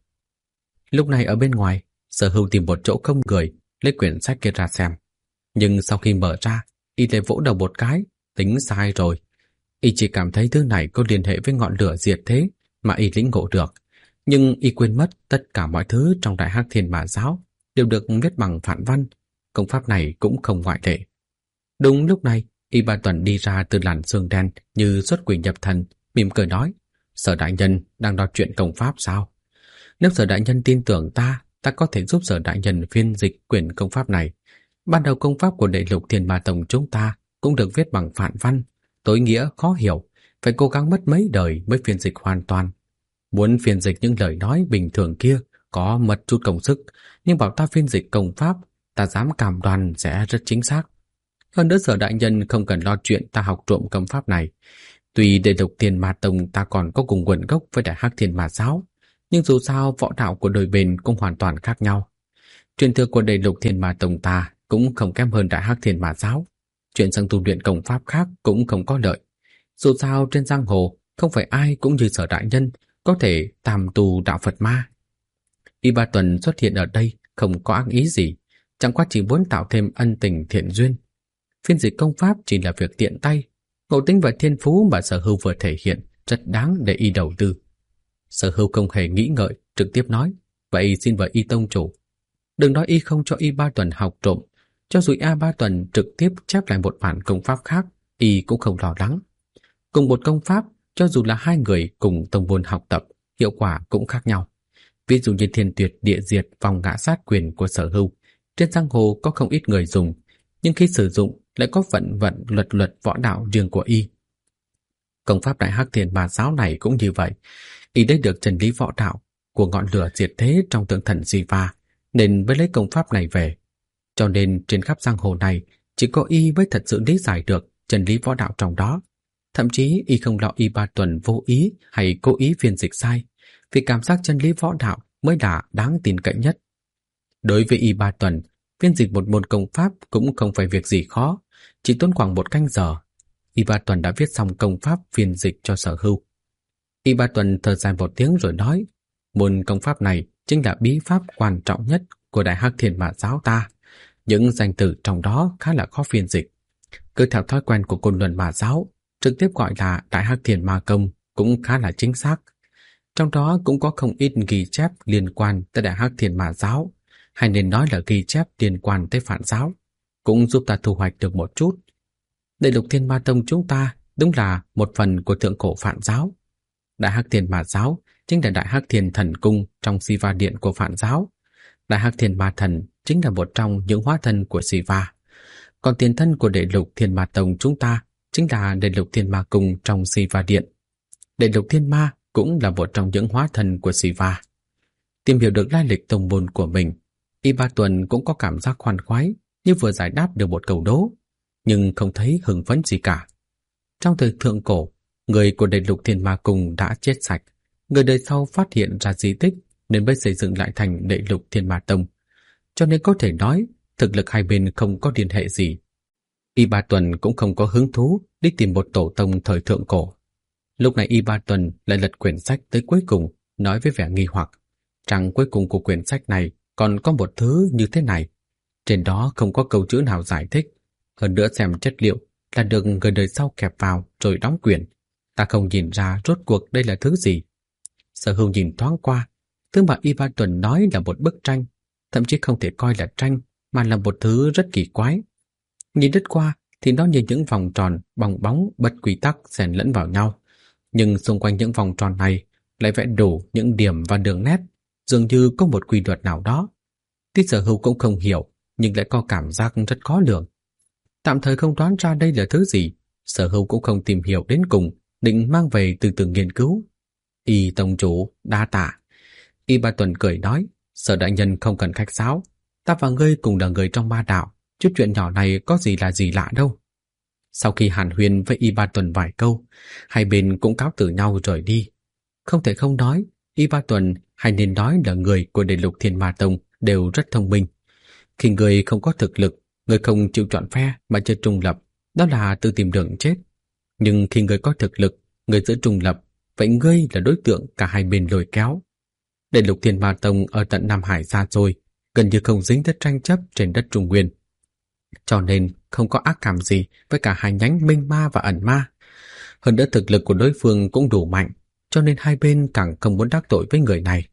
Lúc này ở bên ngoài, Sở Hưu tìm một chỗ không người, lấy quyển sách kia ra xem. Nhưng sau khi mở ra, y lại vỗ đầu một cái, tính sai rồi. Y chỉ cảm thấy thứ này có liên hệ với ngọn lửa diệt thế mà y lĩnh ngộ được. Nhưng y quên mất tất cả mọi thứ trong Đại Hắc Thiên Ma Giáo đều được viết bằng phản văn. Công pháp này cũng không ngoại lệ. Đúng lúc này, Y Ba Tuần đi ra từ làn sương đen như xuất quỷ nhập thần, mỉm cười nói, Sở đại nhân đang đọc chuyện công pháp sao? Nếu Sở đại nhân tin tưởng ta có thể giúp Sở đại nhân phiên dịch quyển công pháp này. Ban đầu công pháp của Đệ Lục Thiên Ma Tông chúng ta cũng được viết bằng phản văn, tối nghĩa khó hiểu, phải cố gắng mất mấy đời mới phiên dịch hoàn toàn. Muốn phiên dịch những lời nói bình thường kia có mất chút công sức, nhưng bảo ta phiên dịch công pháp, ta dám cam đoan sẽ rất chính xác. Hơn nữa Sở đại nhân không cần lo chuyện ta học trộm công pháp này. Tuy Đệ Lục Thiên Ma Tông ta còn có cùng nguồn gốc với Đại Hắc Thiên Ma Giáo, nhưng dù sao võ đạo của đôi bên cũng hoàn toàn khác nhau. Truyền thừa của Đệ Lục Thiên Ma Tông ta cũng không kém hơn Đại Hắc Thiên Ma Giáo. Chuyện sang tu luyện công pháp khác cũng không có lợi. Dù sao trên giang hồ không phải ai cũng như Sở đại nhân có thể tam tu đạo Phật ma. Y Ba Tuần xuất hiện ở đây không có ác ý gì, chẳng qua chỉ muốn tạo thêm ân tình thiện duyên. Phiên dịch công pháp chỉ là việc tiện tay. Ngộ tính và thiên phú mà Sở Hưu vừa thể hiện rất đáng để y đầu tư. Sở Hưu không hề nghĩ ngợi, trực tiếp nói, vậy xin mời Y tông chủ. Đừng nói y không cho Y Ba Tuần học trộm, cho dù A Ba Tuần trực tiếp chép lại một bản công pháp khác, y cũng không lo lắng. Cùng một công pháp, cho dù là hai người cùng tông môn học tập, hiệu quả cũng khác nhau. Ví dụ như Thiên Tuyệt Địa Diệt Vòng Ngã Sát Quyền của Sở Hưu, trên giang hồ có không ít người dùng, nhưng khi sử dụng lại có vận luật võ đạo riêng của y. Công pháp Đại Hắc Thiên Ma Giáo này cũng như vậy, y lấy được chân lý võ đạo của ngọn lửa diệt thế trong tượng thần Siva, nên mới lấy công pháp này về. Cho nên trên khắp giang hồ này chỉ có y mới thật sự lý giải được chân lý võ đạo trong đó. Thậm chí y không lo Y Ba Tuần vô ý hay cố ý phiên dịch sai, vì cảm giác chân lý võ đạo mới là đáng tin cậy nhất. Đối với Y Ba Tuần, phiên dịch một môn công pháp cũng không phải việc gì khó, chỉ tốn khoảng 1 canh giờ. Y Ba Tuần đã viết xong công pháp phiên dịch cho Sở Hưu. Y Ba Tuần thở dài một tiếng rồi nói, môn công pháp này chính là bí pháp quan trọng nhất của Đại Hắc Thiên Ma Giáo ta. Những danh từ trong đó khá là khó phiên dịch. Cứ theo thói quen của Côn Luân Ma Giáo, trực tiếp gọi là Đại Hắc Thiên Ma Công cũng khá là chính xác. Trong đó cũng có không ít ghi chép liên quan tới Đại Hắc Thiên Ma Giáo, hay nên nói là ghi chép liên quan tới Phản Giáo, cũng giúp ta thu hoạch được một chút. Đệ Lục Thiên Ma Tông chúng ta đúng là một phần của thượng cổ Phản Giáo. Đại Hắc Thiên Ma Giáo chính là Đại Hắc Thiên Thần Cung trong Siva Điện của Phản Giáo. Đại Hắc Thiên Ma Thần chính là một trong những hóa thân của Siva. Còn tiền thân của Đệ Lục Thiên Ma Tông chúng ta chính là Đệ Lục Thiên Ma Cung trong Siva Điện. Đệ Lục Thiên Ma cũng là một trong những hóa thân của Siva. Tìm hiểu được lai lịch tông môn của mình, Y Ba Tuần cũng có cảm giác khoan khoái như vừa giải đáp được một câu đố, nhưng không thấy hưng phấn gì cả. Trong thời thượng cổ, người của Đệ Lục Thiên Ma Cung đã chết sạch. Người đời sau phát hiện ra di tích nên mới xây dựng lại thành Đệ Lục Thiên Ma Tông. Cho nên có thể nói thực lực hai bên không có liên hệ gì. Y Ba Tuần cũng không có hứng thú đi tìm một tổ tông thời thượng cổ. Lúc này Y Ba Tuần lại lật quyển sách tới cuối cùng, nói với vẻ nghi hoặc rằng cuối cùng của quyển sách này còn có một thứ như thế này. Trên đó không có câu chữ nào giải thích. Hơn nữa xem chất liệu là được người đời sau kẹp vào rồi đóng quyển. Ta không nhìn ra rốt cuộc đây là thứ gì. Sở Hưu nhìn thoáng qua, thứ mà Y Ba Tuần nói là một bức tranh, thậm chí không thể coi là tranh mà là một thứ rất kỳ quái. Nhìn đứt qua thì nó như những vòng tròn bong bóng bất quy tắc xen lẫn vào nhau, nhưng xung quanh những vòng tròn này lại vẽ đủ những điểm và đường nét, dường như có một quy luật nào đó. Tuy Sở Hưu cũng không hiểu, nhưng lại có cảm giác rất khó lường. Tạm thời không đoán ra đây là thứ gì, Sở Hưu cũng không tìm hiểu đến cùng, định mang về từ từ nghiên cứu. Y tông chủ đa tạ. Y Ba Tuần cười nói, Sở đại nhân không cần khách sáo, ta và ngươi cùng là người trong ma đạo, chút chuyện nhỏ này có gì là gì lạ đâu. Sau khi hàn huyên với Y Ba Tuần vài câu, hai bên cũng cáo từ nhau rời đi. Không thể không nói, Y Ba Tuần hay nên nói là người của Đại Lục Thiên Ma Tông đều rất thông minh. Khi người không có thực lực, người không chịu chọn phe mà chơi trung lập, đó là tự tìm đường chết. Nhưng khi người có thực lực, người giữ trung lập, vậy ngươi là đối tượng cả hai bên lôi kéo. Đại Lục Thiên Ma Tông ở tận Nam Hải xa xôi, gần như không dính tới tranh chấp trên đất Trung Nguyên. Cho nên không có ác cảm gì với cả hai nhánh minh ma và ẩn ma. Hơn nữa thực lực của đối phương cũng đủ mạnh, cho nên hai bên càng không muốn đắc tội với người này.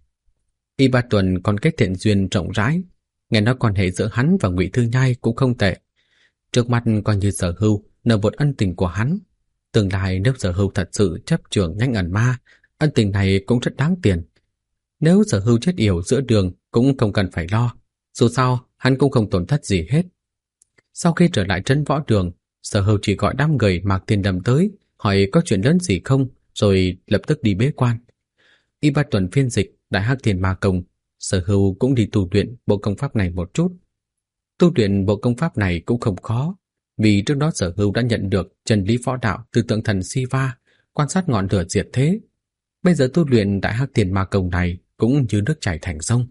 Y Ba Tuần còn kết thiện duyên rộng rãi, nghe nói quan hệ giữa hắn và Ngụy Thư Nhai cũng không tệ. Trước mắt coi như Sở Hưu nợ một ân tình của hắn. Tương lai nếu Sở Hưu thật sự chấp trưởng nhánh ẩn ma, ân tình này cũng rất đáng tiền. Nếu Sở Hưu chết yểu giữa đường cũng không cần phải lo, dù sao hắn cũng không tổn thất gì hết. Sau khi trở lại trấn Võ Đường, Sở Hưu chỉ gọi đám người Mạc Thiên Đầm tới, hỏi có chuyện lớn gì không, rồi lập tức đi bế quan. Y Ba Tuần phiên dịch Đại Hắc Thiên Ma Công, Sở Hưu cũng đi tu luyện bộ công pháp này một chút. Tu luyện bộ công pháp này cũng không khó, vì trước đó Sở Hưu đã nhận được chân lý võ đạo từ tượng thần Siva, quan sát ngọn lửa diệt thế. Bây giờ tu luyện Đại Hắc Thiên Ma Công này cũng như nước chảy thành sông.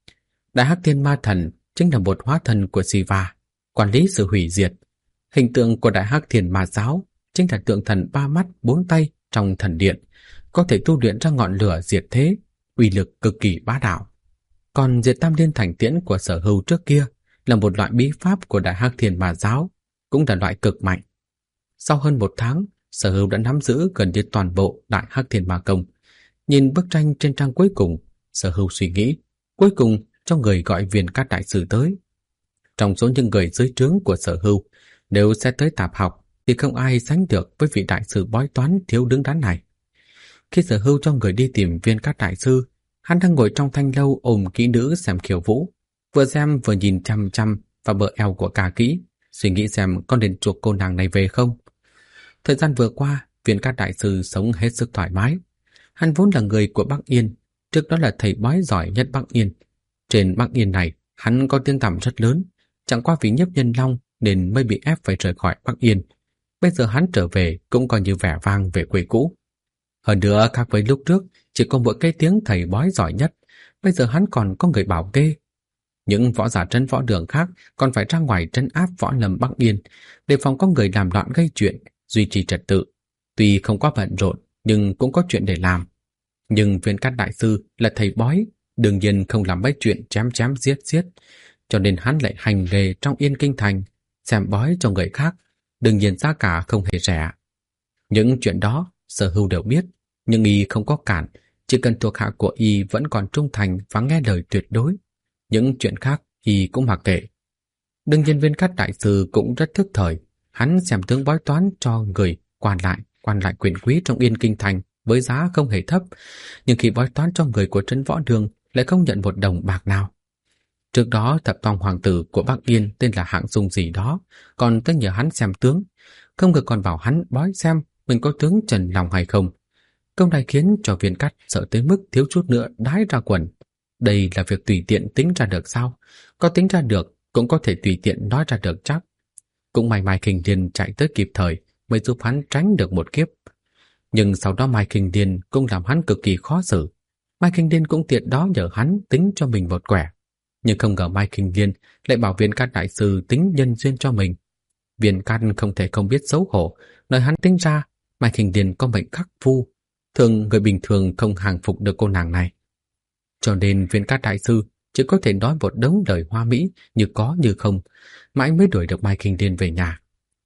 Đại Hắc Thiên Ma Thần chính là một hóa thân của Siva, quản lý sự hủy diệt. Hình tượng của Đại Hắc Thiên Ma Giáo chính là tượng thần ba mắt bốn tay trong thần điện, có thể tu luyện ra ngọn lửa diệt thế, uy lực cực kỳ bá đạo. Còn Diệt Tam Liên Thành Tiễn của Sở Hưu trước kia là một loại bí pháp của Đại Hắc Thiên Ma Giáo, cũng là loại cực mạnh. Sau hơn 1 tháng, Sở Hưu đã nắm giữ gần như toàn bộ Đại Hắc Thiên Ma Công. Nhìn bức tranh trên trang cuối cùng, Sở Hưu suy nghĩ, cuối cùng cho người gọi Viên Cát Đại Sư tới. Trong số những người dưới trướng của Sở Hưu, nếu sẽ tới tạp học thì không ai sánh được với vị đại sư bói toán thiếu đứng đắn này. Khi Sở Hưu cho người đi tìm Viên Cát Đại Sư, hắn đang ngồi trong thanh lâu ôm kỹ nữ xem khiêu vũ, vừa xem vừa nhìn chăm chăm vào bờ eo của ca kỹ, suy nghĩ xem có nên chuộc cô nàng này về không. Thời gian vừa qua, Viên Cát Đại Sư sống hết sức thoải mái. Hắn vốn là người của Bắc Yên, trước đó là thầy bói giỏi nhất Bắc Yên. Trên Bắc Yên này, hắn có tiếng tăm rất lớn, chẳng qua vì Nhiếp Nhân Long nên mới bị ép phải rời khỏi Bắc Yên. Bây giờ hắn trở về cũng coi như vẻ vang về quê cũ. Hơn nữa, khác với lúc trước, chỉ có một cái tiếng thầy bói giỏi nhất, bây giờ hắn còn có người bảo kê. Những võ giả trấn Võ Đường khác còn phải ra ngoài trấn áp võ lâm Bắc Yên, đề phòng có người làm loạn gây chuyện, duy trì trật tự. Tuy không quá bận rộn, nhưng cũng có chuyện để làm. Nhưng Viên Cát Đại Sư là thầy bói, đương nhiên không làm mấy chuyện chém chém giết giết, cho nên hắn lại hành nghề trong Yên Kinh Thành, xem bói cho người khác, đương nhiên giá cả không hề rẻ. Những chuyện đó Sở Hưu đều biết, nhưng y không có cản, chỉ cần thuộc hạ của y vẫn còn trung thành và nghe lời tuyệt đối. Những chuyện khác y cũng mặc kệ. Đương nhiên Viên Cát Đại Sư cũng rất thức thời, hắn xem tướng bói toán cho người quan lại quyền quý trong Yên Kinh Thành với giá không hề thấp, nhưng khi bói toán cho người của trấn Võ Đường lại không nhận một đồng bạc nào. Trước đó thập tòng hoàng tử của Bắc Yên tên là Hạng Dung gì đó, còn tới nhờ hắn xem tướng, không ngờ còn bảo hắn bói xem mình có tướng trần lòng hay không. Câu này khiến cho Viên Cát sợ tới mức thiếu chút nữa đái ra quần. Đây là việc tùy tiện tính ra được sao? Có tính ra được cũng có thể tùy tiện nói ra được chắc. Cũng may Mai Kinh Điền chạy tới kịp thời mới giúp hắn tránh được một kiếp. Nhưng sau đó Mai Kinh Điền cũng làm hắn cực kỳ khó xử. Mai Kinh Điền cũng tiện đó nhờ hắn tính cho mình một quẻ. Nhưng không ngờ Mai Kinh Điền lại bảo Viên Cát Đại Sư tính nhân duyên cho mình. Viên Cát không thể không biết xấu hổ, nơi hắn tính ra Mai Kinh Điền có mệnh khắc phu, thường người bình thường không hàng phục được cô nàng này. Cho nên Viên Cát Đại Sư chỉ có thể nói một đống lời hoa mỹ như có như không, mãi mới đuổi được Mai Kinh Điền về nhà.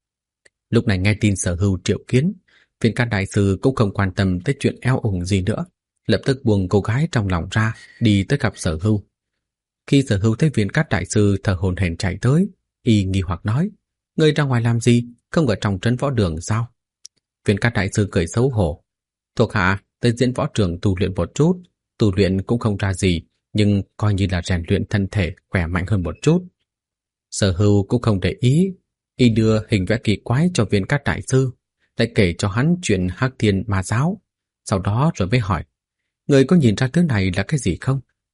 Lúc này nghe tin Sở Hưu triệu kiến, Viên Cát Đại Sư cũng không quan tâm tới chuyện eo ủng gì nữa, lập tức buông cô gái trong lòng ra, đi tới gặp Sở Hưu. Khi Sở Hưu thấy Viên Cát Đại Sư thở hổn hển chạy tới, y nghi hoặc nói: "Ngươi ra ngoài làm gì, không ở trong trấn Võ Đường sao?" Viên Cát Đại Sư cười xấu hổ: "Thuộc hạ tới diễn võ trường tu luyện một chút, tu luyện cũng không ra gì, nhưng coi như là rèn luyện thân thể khỏe mạnh hơn một chút." Sở Hưu cũng không để ý, y đưa hình vẽ kỳ quái cho Viên Cát Đại Sư, lại kể cho hắn chuyện Hắc Thiên Ma Giáo, sau đó rồi mới hỏi: "Người có nhìn ra thứ này là cái gì không?"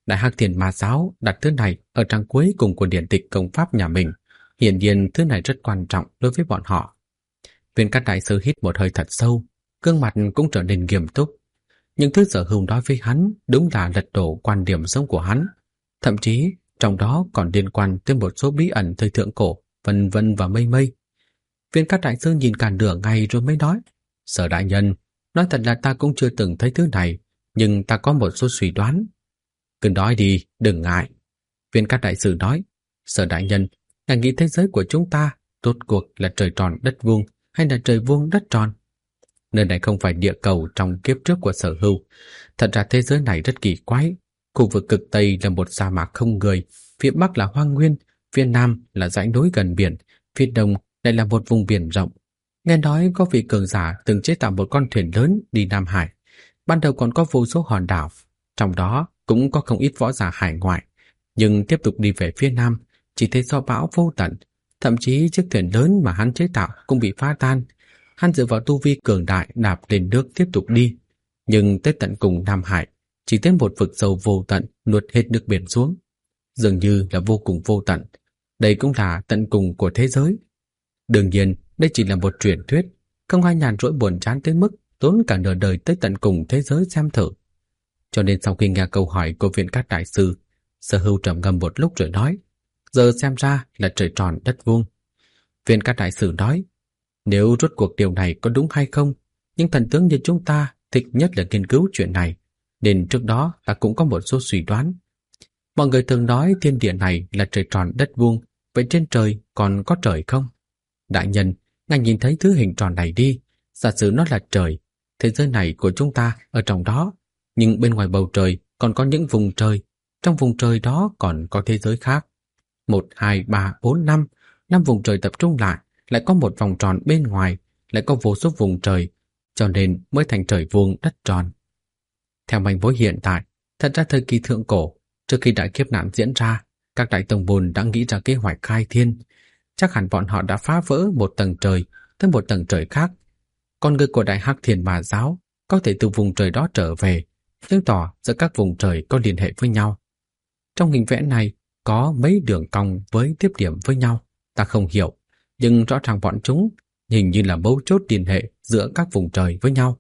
Đại Hắc Thiền Ma Giáo đặt thứ này ở trang cuối cùng của điển tịch công pháp nhà mình. Hiển nhiên thứ này rất quan trọng đối với bọn họ. Viên Cát đại sư hít một hơi thật sâu, gương mặt cũng trở nên nghiêm túc. Nhưng thứ Sở Hưu nói với hắn đúng là lật đổ quan điểm sống của hắn. Thậm chí trong đó còn liên quan tới một số bí ẩn thời thượng cổ, vân vân và mây mây. Viên Cát đại sư nhìn cả nửa ngày rồi mới nói: Sở đại nhân, nói thật là ta cũng chưa từng thấy thứ này, nhưng ta có một số suy đoán. Cứ nói đi, đừng ngại. Viên Cát đại sư nói: Sở đại nhân, ngài nghĩ thế giới của chúng ta rốt cuộc là trời tròn đất vuông hay là trời vuông đất tròn? Nơi này không phải địa cầu trong kiếp trước của Sở Hưu. Thật ra thế giới này rất kỳ quái. Khu vực cực Tây là một sa mạc không người, phía Bắc là hoang nguyên, phía Nam là dãy núi gần biển, phía Đông lại là một vùng biển rộng. Nghe nói có vị cường giả từng chế tạo một con thuyền lớn đi Nam Hải. Ban đầu còn có vô số hòn đảo, trong đó cũng có không ít võ giả hải ngoại. Nhưng tiếp tục đi về phía Nam, chỉ thấy gió bão vô tận. Thậm chí chiếc thuyền lớn mà hắn chế tạo cũng bị phá tan. Hắn dựa vào tu vi cường đại đạp lên nước tiếp tục đi. Nhưng tới tận cùng Nam Hải, chỉ thấy một vực sâu vô tận nuốt hết nước biển xuống. Dường như là vô cùng vô tận. Đây cũng là tận cùng của thế giới. Đương nhiên, đây chỉ là một truyền thuyết, không ai nhàn rỗi buồn chán tới mức tốn cả nửa đời tới tận cùng thế giới xem thử. Cho nên sau khi nghe câu hỏi của Viên Cát đại sư, Sở Hưu trầm ngâm một lúc rồi nói: Giờ xem ra là trời tròn đất vuông. Viên Cát đại sư nói: Nếu rốt cuộc điều này có đúng hay không, nhưng thần tướng như chúng ta thích nhất là nghiên cứu chuyện này, nên trước đó ta cũng có một số suy đoán. Mọi người thường nói thiên địa này là trời tròn đất vuông, vậy trên trời còn có trời không? Đại nhân, ngài nhìn thấy thứ hình tròn này đi, giả sử nó là trời, thế giới này của chúng ta ở trong đó, nhưng bên ngoài bầu trời còn có những vùng trời, trong vùng trời đó còn có thế giới khác. 1, 2, 3, 4, 5, 5 vùng trời tập trung lại có một vòng tròn bên ngoài, lại có vô số vùng trời, cho nên mới thành trời vuông đất tròn. Theo manh mối hiện tại, thật ra thời kỳ thượng cổ, trước khi đại kiếp nạn diễn ra, các đại tông môn đã nghĩ ra kế hoạch khai thiên. Chắc hẳn bọn họ đã phá vỡ một tầng trời tới một tầng trời khác. Con người của Đại Hắc Thiền Ma Giáo có thể từ vùng trời đó trở về, chứng tỏ giữa các vùng trời có liên hệ với nhau. Trong hình vẽ này có mấy đường cong với tiếp điểm với nhau, ta không hiểu, nhưng rõ ràng bọn chúng hình như là mấu chốt liên hệ giữa các vùng trời với nhau.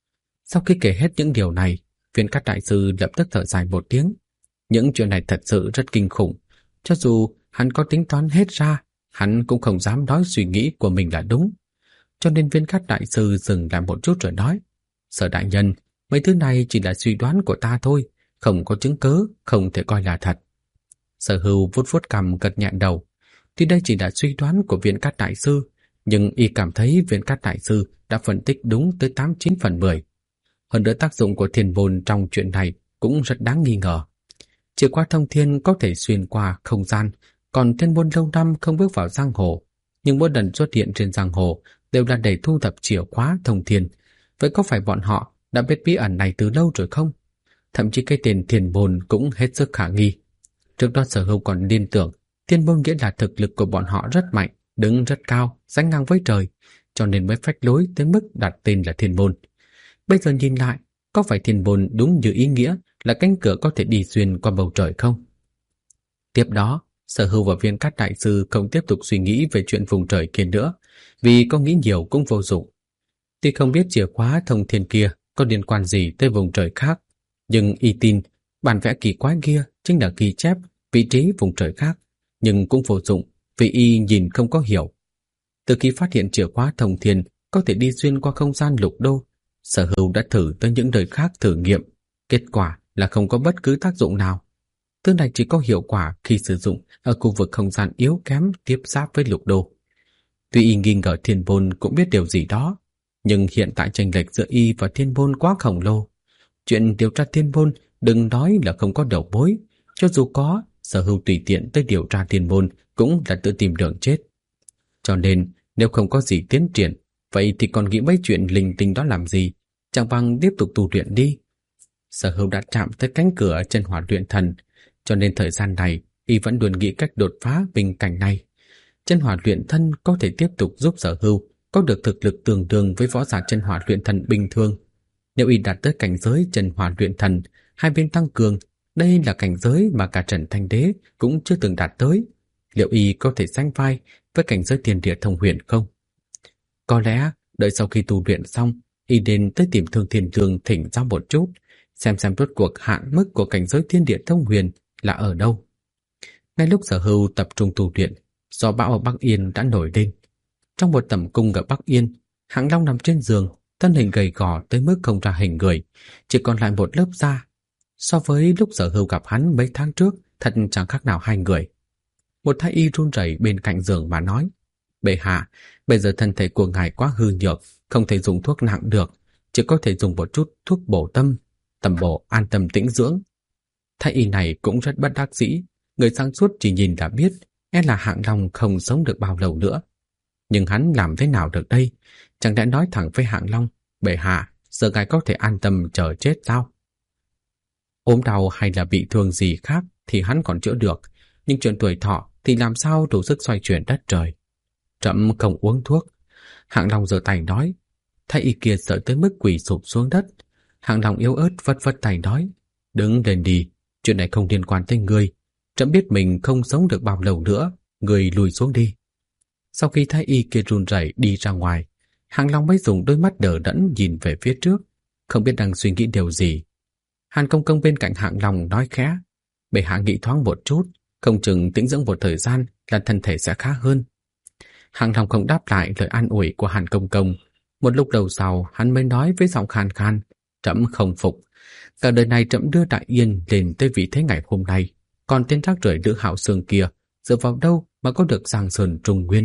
Sau khi kể hết những điều này, Viên Cát đại sư lập tức thở dài một tiếng. Những chuyện này thật sự rất kinh khủng. Cho dù hắn có tính toán hết ra, hắn cũng không dám nói suy nghĩ của mình là đúng. Cho nên Viên Cát đại sư dừng lại một chút rồi nói: Sở đại nhân, mấy thứ này chỉ là suy đoán của ta thôi, không có chứng cứ, không thể coi là thật. Sở Hưu vuốt vuốt cằm gật nhẹ đầu. Tuy đây chỉ là suy đoán của Viên Cát đại sư, nhưng y cảm thấy Viên Cát đại sư đã phân tích đúng tới 89 phần 10. Hơn nữa tác dụng của thiên môn trong chuyện này cũng rất đáng nghi ngờ. Chìa khóa thông thiên có thể xuyên qua không gian, còn thiên môn lâu năm không bước vào giang hồ, nhưng mỗi lần xuất hiện trên giang hồ đều là để thu thập chìa khóa thông thiên. Vậy có phải bọn họ đã biết bí ẩn này từ lâu rồi không? Thậm chí cái tên thiên môn cũng hết sức khả nghi. Trước đó Sở Hưu còn liên tưởng thiên môn nghĩa là thực lực của bọn họ rất mạnh, đứng rất cao, sánh ngang với trời, cho nên mới phách lối tới mức đặt tên là thiên môn. Bây giờ nhìn lại, có phải thiên môn đúng như ý nghĩa là cánh cửa có thể đi xuyên qua bầu trời không? Tiếp đó, Sở Hưu và Viên Cát đại sư không tiếp tục suy nghĩ về chuyện vùng trời kia nữa, vì có nghĩ nhiều cũng vô dụng. Tuy không biết chìa khóa thông thiên kia có liên quan gì tới vùng trời khác, nhưng y tin bản vẽ kỳ quái kia chính là ghi chép vị trí vùng trời khác, nhưng cũng vô dụng vì y nhìn không có hiểu. Từ khi phát hiện chìa khóa thông thiên có thể đi xuyên qua không gian lục đô, Sở Hưu đã thử tới những nơi khác thử nghiệm, kết quả là không có bất cứ tác dụng nào. Thứ này chỉ có hiệu quả khi sử dụng ở khu vực không gian yếu kém tiếp giáp với lục đô. Tuy y nghi ngờ thiên môn cũng biết điều gì đó, nhưng hiện tại chênh lệch giữa y và thiên môn quá khổng lồ. Chuyện điều tra thiên môn đừng nói là không có đầu mối, cho dù có, Sở Hưu tùy tiện tới điều tra thiên môn cũng là tự tìm đường chết. Cho nên nếu không có gì tiến triển, vậy thì còn nghĩ mấy chuyện linh tinh đó làm gì, chẳng bằng tiếp tục tu luyện đi. Sở Hưu đã chạm tới cánh cửa chân hỏa luyện thần, cho nên thời gian này y vẫn luôn nghĩ cách đột phá bình cảnh này. Chân hỏa luyện thân có thể tiếp tục giúp Sở Hưu có được thực lực tương đương với võ giả chân hỏa luyện thần bình thường. Nếu y đạt tới cảnh giới chân hỏa luyện thần, hai bên tăng cường, Đây là cảnh giới mà cả Trần Thanh Đế cũng chưa từng đạt tới. Liệu y có thể sánh vai với cảnh giới thiên địa thông huyền không? Có lẽ đợi sau khi tu luyện xong, y đến tới tìm Thương Thiên Lương thỉnh giáo một chút, xem rốt cuộc hạn mức của cảnh giới thiên địa thông huyền là ở đâu. Ngay lúc Sở Hưu tập trung tu luyện, gió bão ở Bắc Yên đã nổi lên. Trong một tầm cung ở Bắc Yên, Hạng Long nằm trên giường, thân hình gầy gò tới mức không ra hình người, chỉ còn lại một lớp da. So với lúc Sở Hưu gặp hắn mấy tháng trước, thật chẳng khác nào hai người. Một thái y run rẩy bên cạnh giường mà nói: "Bệ hạ, bây giờ thân thể của ngài quá hư nhược, không thể dùng thuốc nặng được, chỉ có thể dùng một chút thuốc bổ tâm, tầm bổ an tâm tĩnh dưỡng." Thái y này cũng rất bất đắc dĩ, người sáng suốt chỉ nhìn đã biết, e là Hạng Long không sống được bao lâu nữa. Nhưng hắn làm thế nào được đây? Chẳng lẽ nói thẳng với Hạng Long: "Bệ hạ, giờ ngài có thể an tâm chờ chết sao?" Ốm đau hay là bị thương gì khác thì hắn còn chữa được, nhưng chuyện tuổi thọ thì làm sao đủ sức xoay chuyển đất trời. Trẫm không uống thuốc. Hạng Long giơ tay nói. Thái y kia sợ tới mức quỳ sụp xuống đất. Hạng Long yếu ớt vất vất tay nói: "Đứng lên đi, chuyện này không liên quan tới ngươi. Trẫm biết mình không sống được bao lâu nữa, ngươi lùi xuống đi." Sau khi thái y kia run rẩy đi ra ngoài, Hạng Long mới dùng đôi mắt đờ đẫn nhìn về phía trước, không biết đang suy nghĩ điều gì. Hàn Công Công bên cạnh Hạng Long nói khẽ: "Bệ hạ nghĩ thoáng một chút, không chừng tĩnh dưỡng một thời gian là thân thể sẽ khá hơn." Hạng Long không đáp lại lời an ủi của Hàn Công Công. Một lúc đầu sau, hắn mới nói với giọng khan khan: "Trẫm không phục. Cả đời này trẫm đưa Đại Yên lên tới vị thế ngày hôm nay, còn tên rác rưởi Lữ Hạo Sương kia dựa vào đâu mà có được Giang Sơn Trung Nguyên?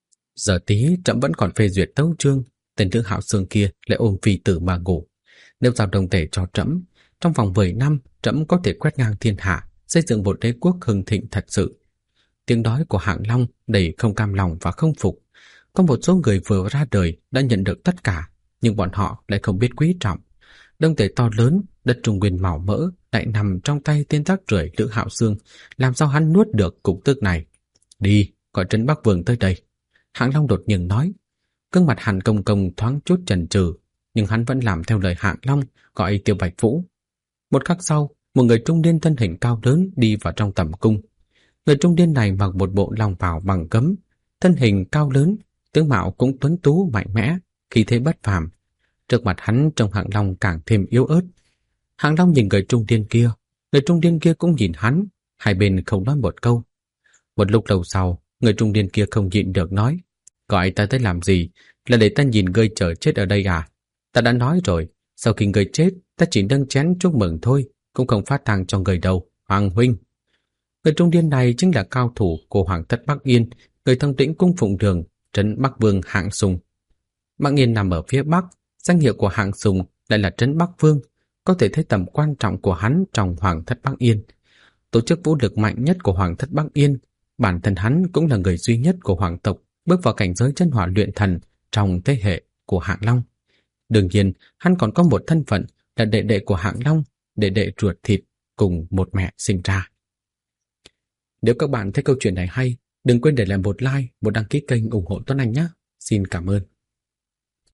Giờ tí trẫm vẫn còn phê duyệt tấu chương, tên Lữ Hạo Sương kia lại ôm phi tử mà ngủ. Nếu giao đồng tể cho trẫm, trong vòng 10 năm trẫm có thể quét ngang thiên hạ, xây dựng một đế quốc hưng thịnh thật sự." Tiếng nói của Hạng Long đầy không cam lòng và không phục. Có một số người vừa ra đời đã nhận được tất cả, nhưng bọn họ lại không biết quý trọng. Đông tể to lớn, đất Trung Nguyên màu mỡ lại nằm trong tay tên rác rưởi Lữ Hạo Sương, làm sao hắn nuốt được cục tức này? "Đi, gọi Trấn Bắc Vương tới đây." Hạng Long đột nhiên nói. Gương mặt Hàn Công Công thoáng chút chần chừ, nhưng hắn vẫn làm theo lời Hạng Long, gọi Tiêu Bạch Vũ. Một khắc sau, một người trung niên thân hình cao lớn đi vào trong tầm cung. Người trung niên này mặc một bộ long bào bằng gấm, thân hình cao lớn, tướng mạo cũng tuấn tú mạnh mẽ, khí thế bất phàm. Trước mặt hắn trông Hạng Long càng thêm yếu ớt. Hạng Long nhìn người trung niên kia, người trung niên kia cũng nhìn hắn, hai bên không nói một câu. Một lúc lâu sau, người trung niên kia không nhịn được nói: "Gọi ta tới làm gì? Là để ta nhìn ngươi chờ chết ở đây à? Ta đã nói rồi, sau khi ngươi chết, ta chỉ nâng chén chúc mừng thôi, cũng không phát tang cho người đâu, Hoàng huynh." Người trung niên này chính là cao thủ của Hoàng thất Bắc Yên, người thống lĩnh cung phụng đường, trấn Bắc Vương Hạng Sùng. Bắc Yên nằm ở phía Bắc, danh hiệu của Hạng Sùng lại là trấn Bắc Vương, có thể thấy tầm quan trọng của hắn trong Hoàng thất Bắc Yên. Tổ chức vũ lực mạnh nhất của Hoàng thất Bắc Yên, bản thân hắn cũng là người duy nhất của hoàng tộc bước vào cảnh giới chân hỏa luyện thần trong thế hệ của Hạng Long. Đương nhiên, hắn còn có một thân phận là đệ đệ của Hạng Long, đệ đệ ruột thịt cùng một mẹ sinh ra. Nếu các bạn thấy câu chuyện này hay, đừng quên để lại một like, một đăng ký kênh ủng hộ Tuấn Anh nhé. Xin cảm ơn.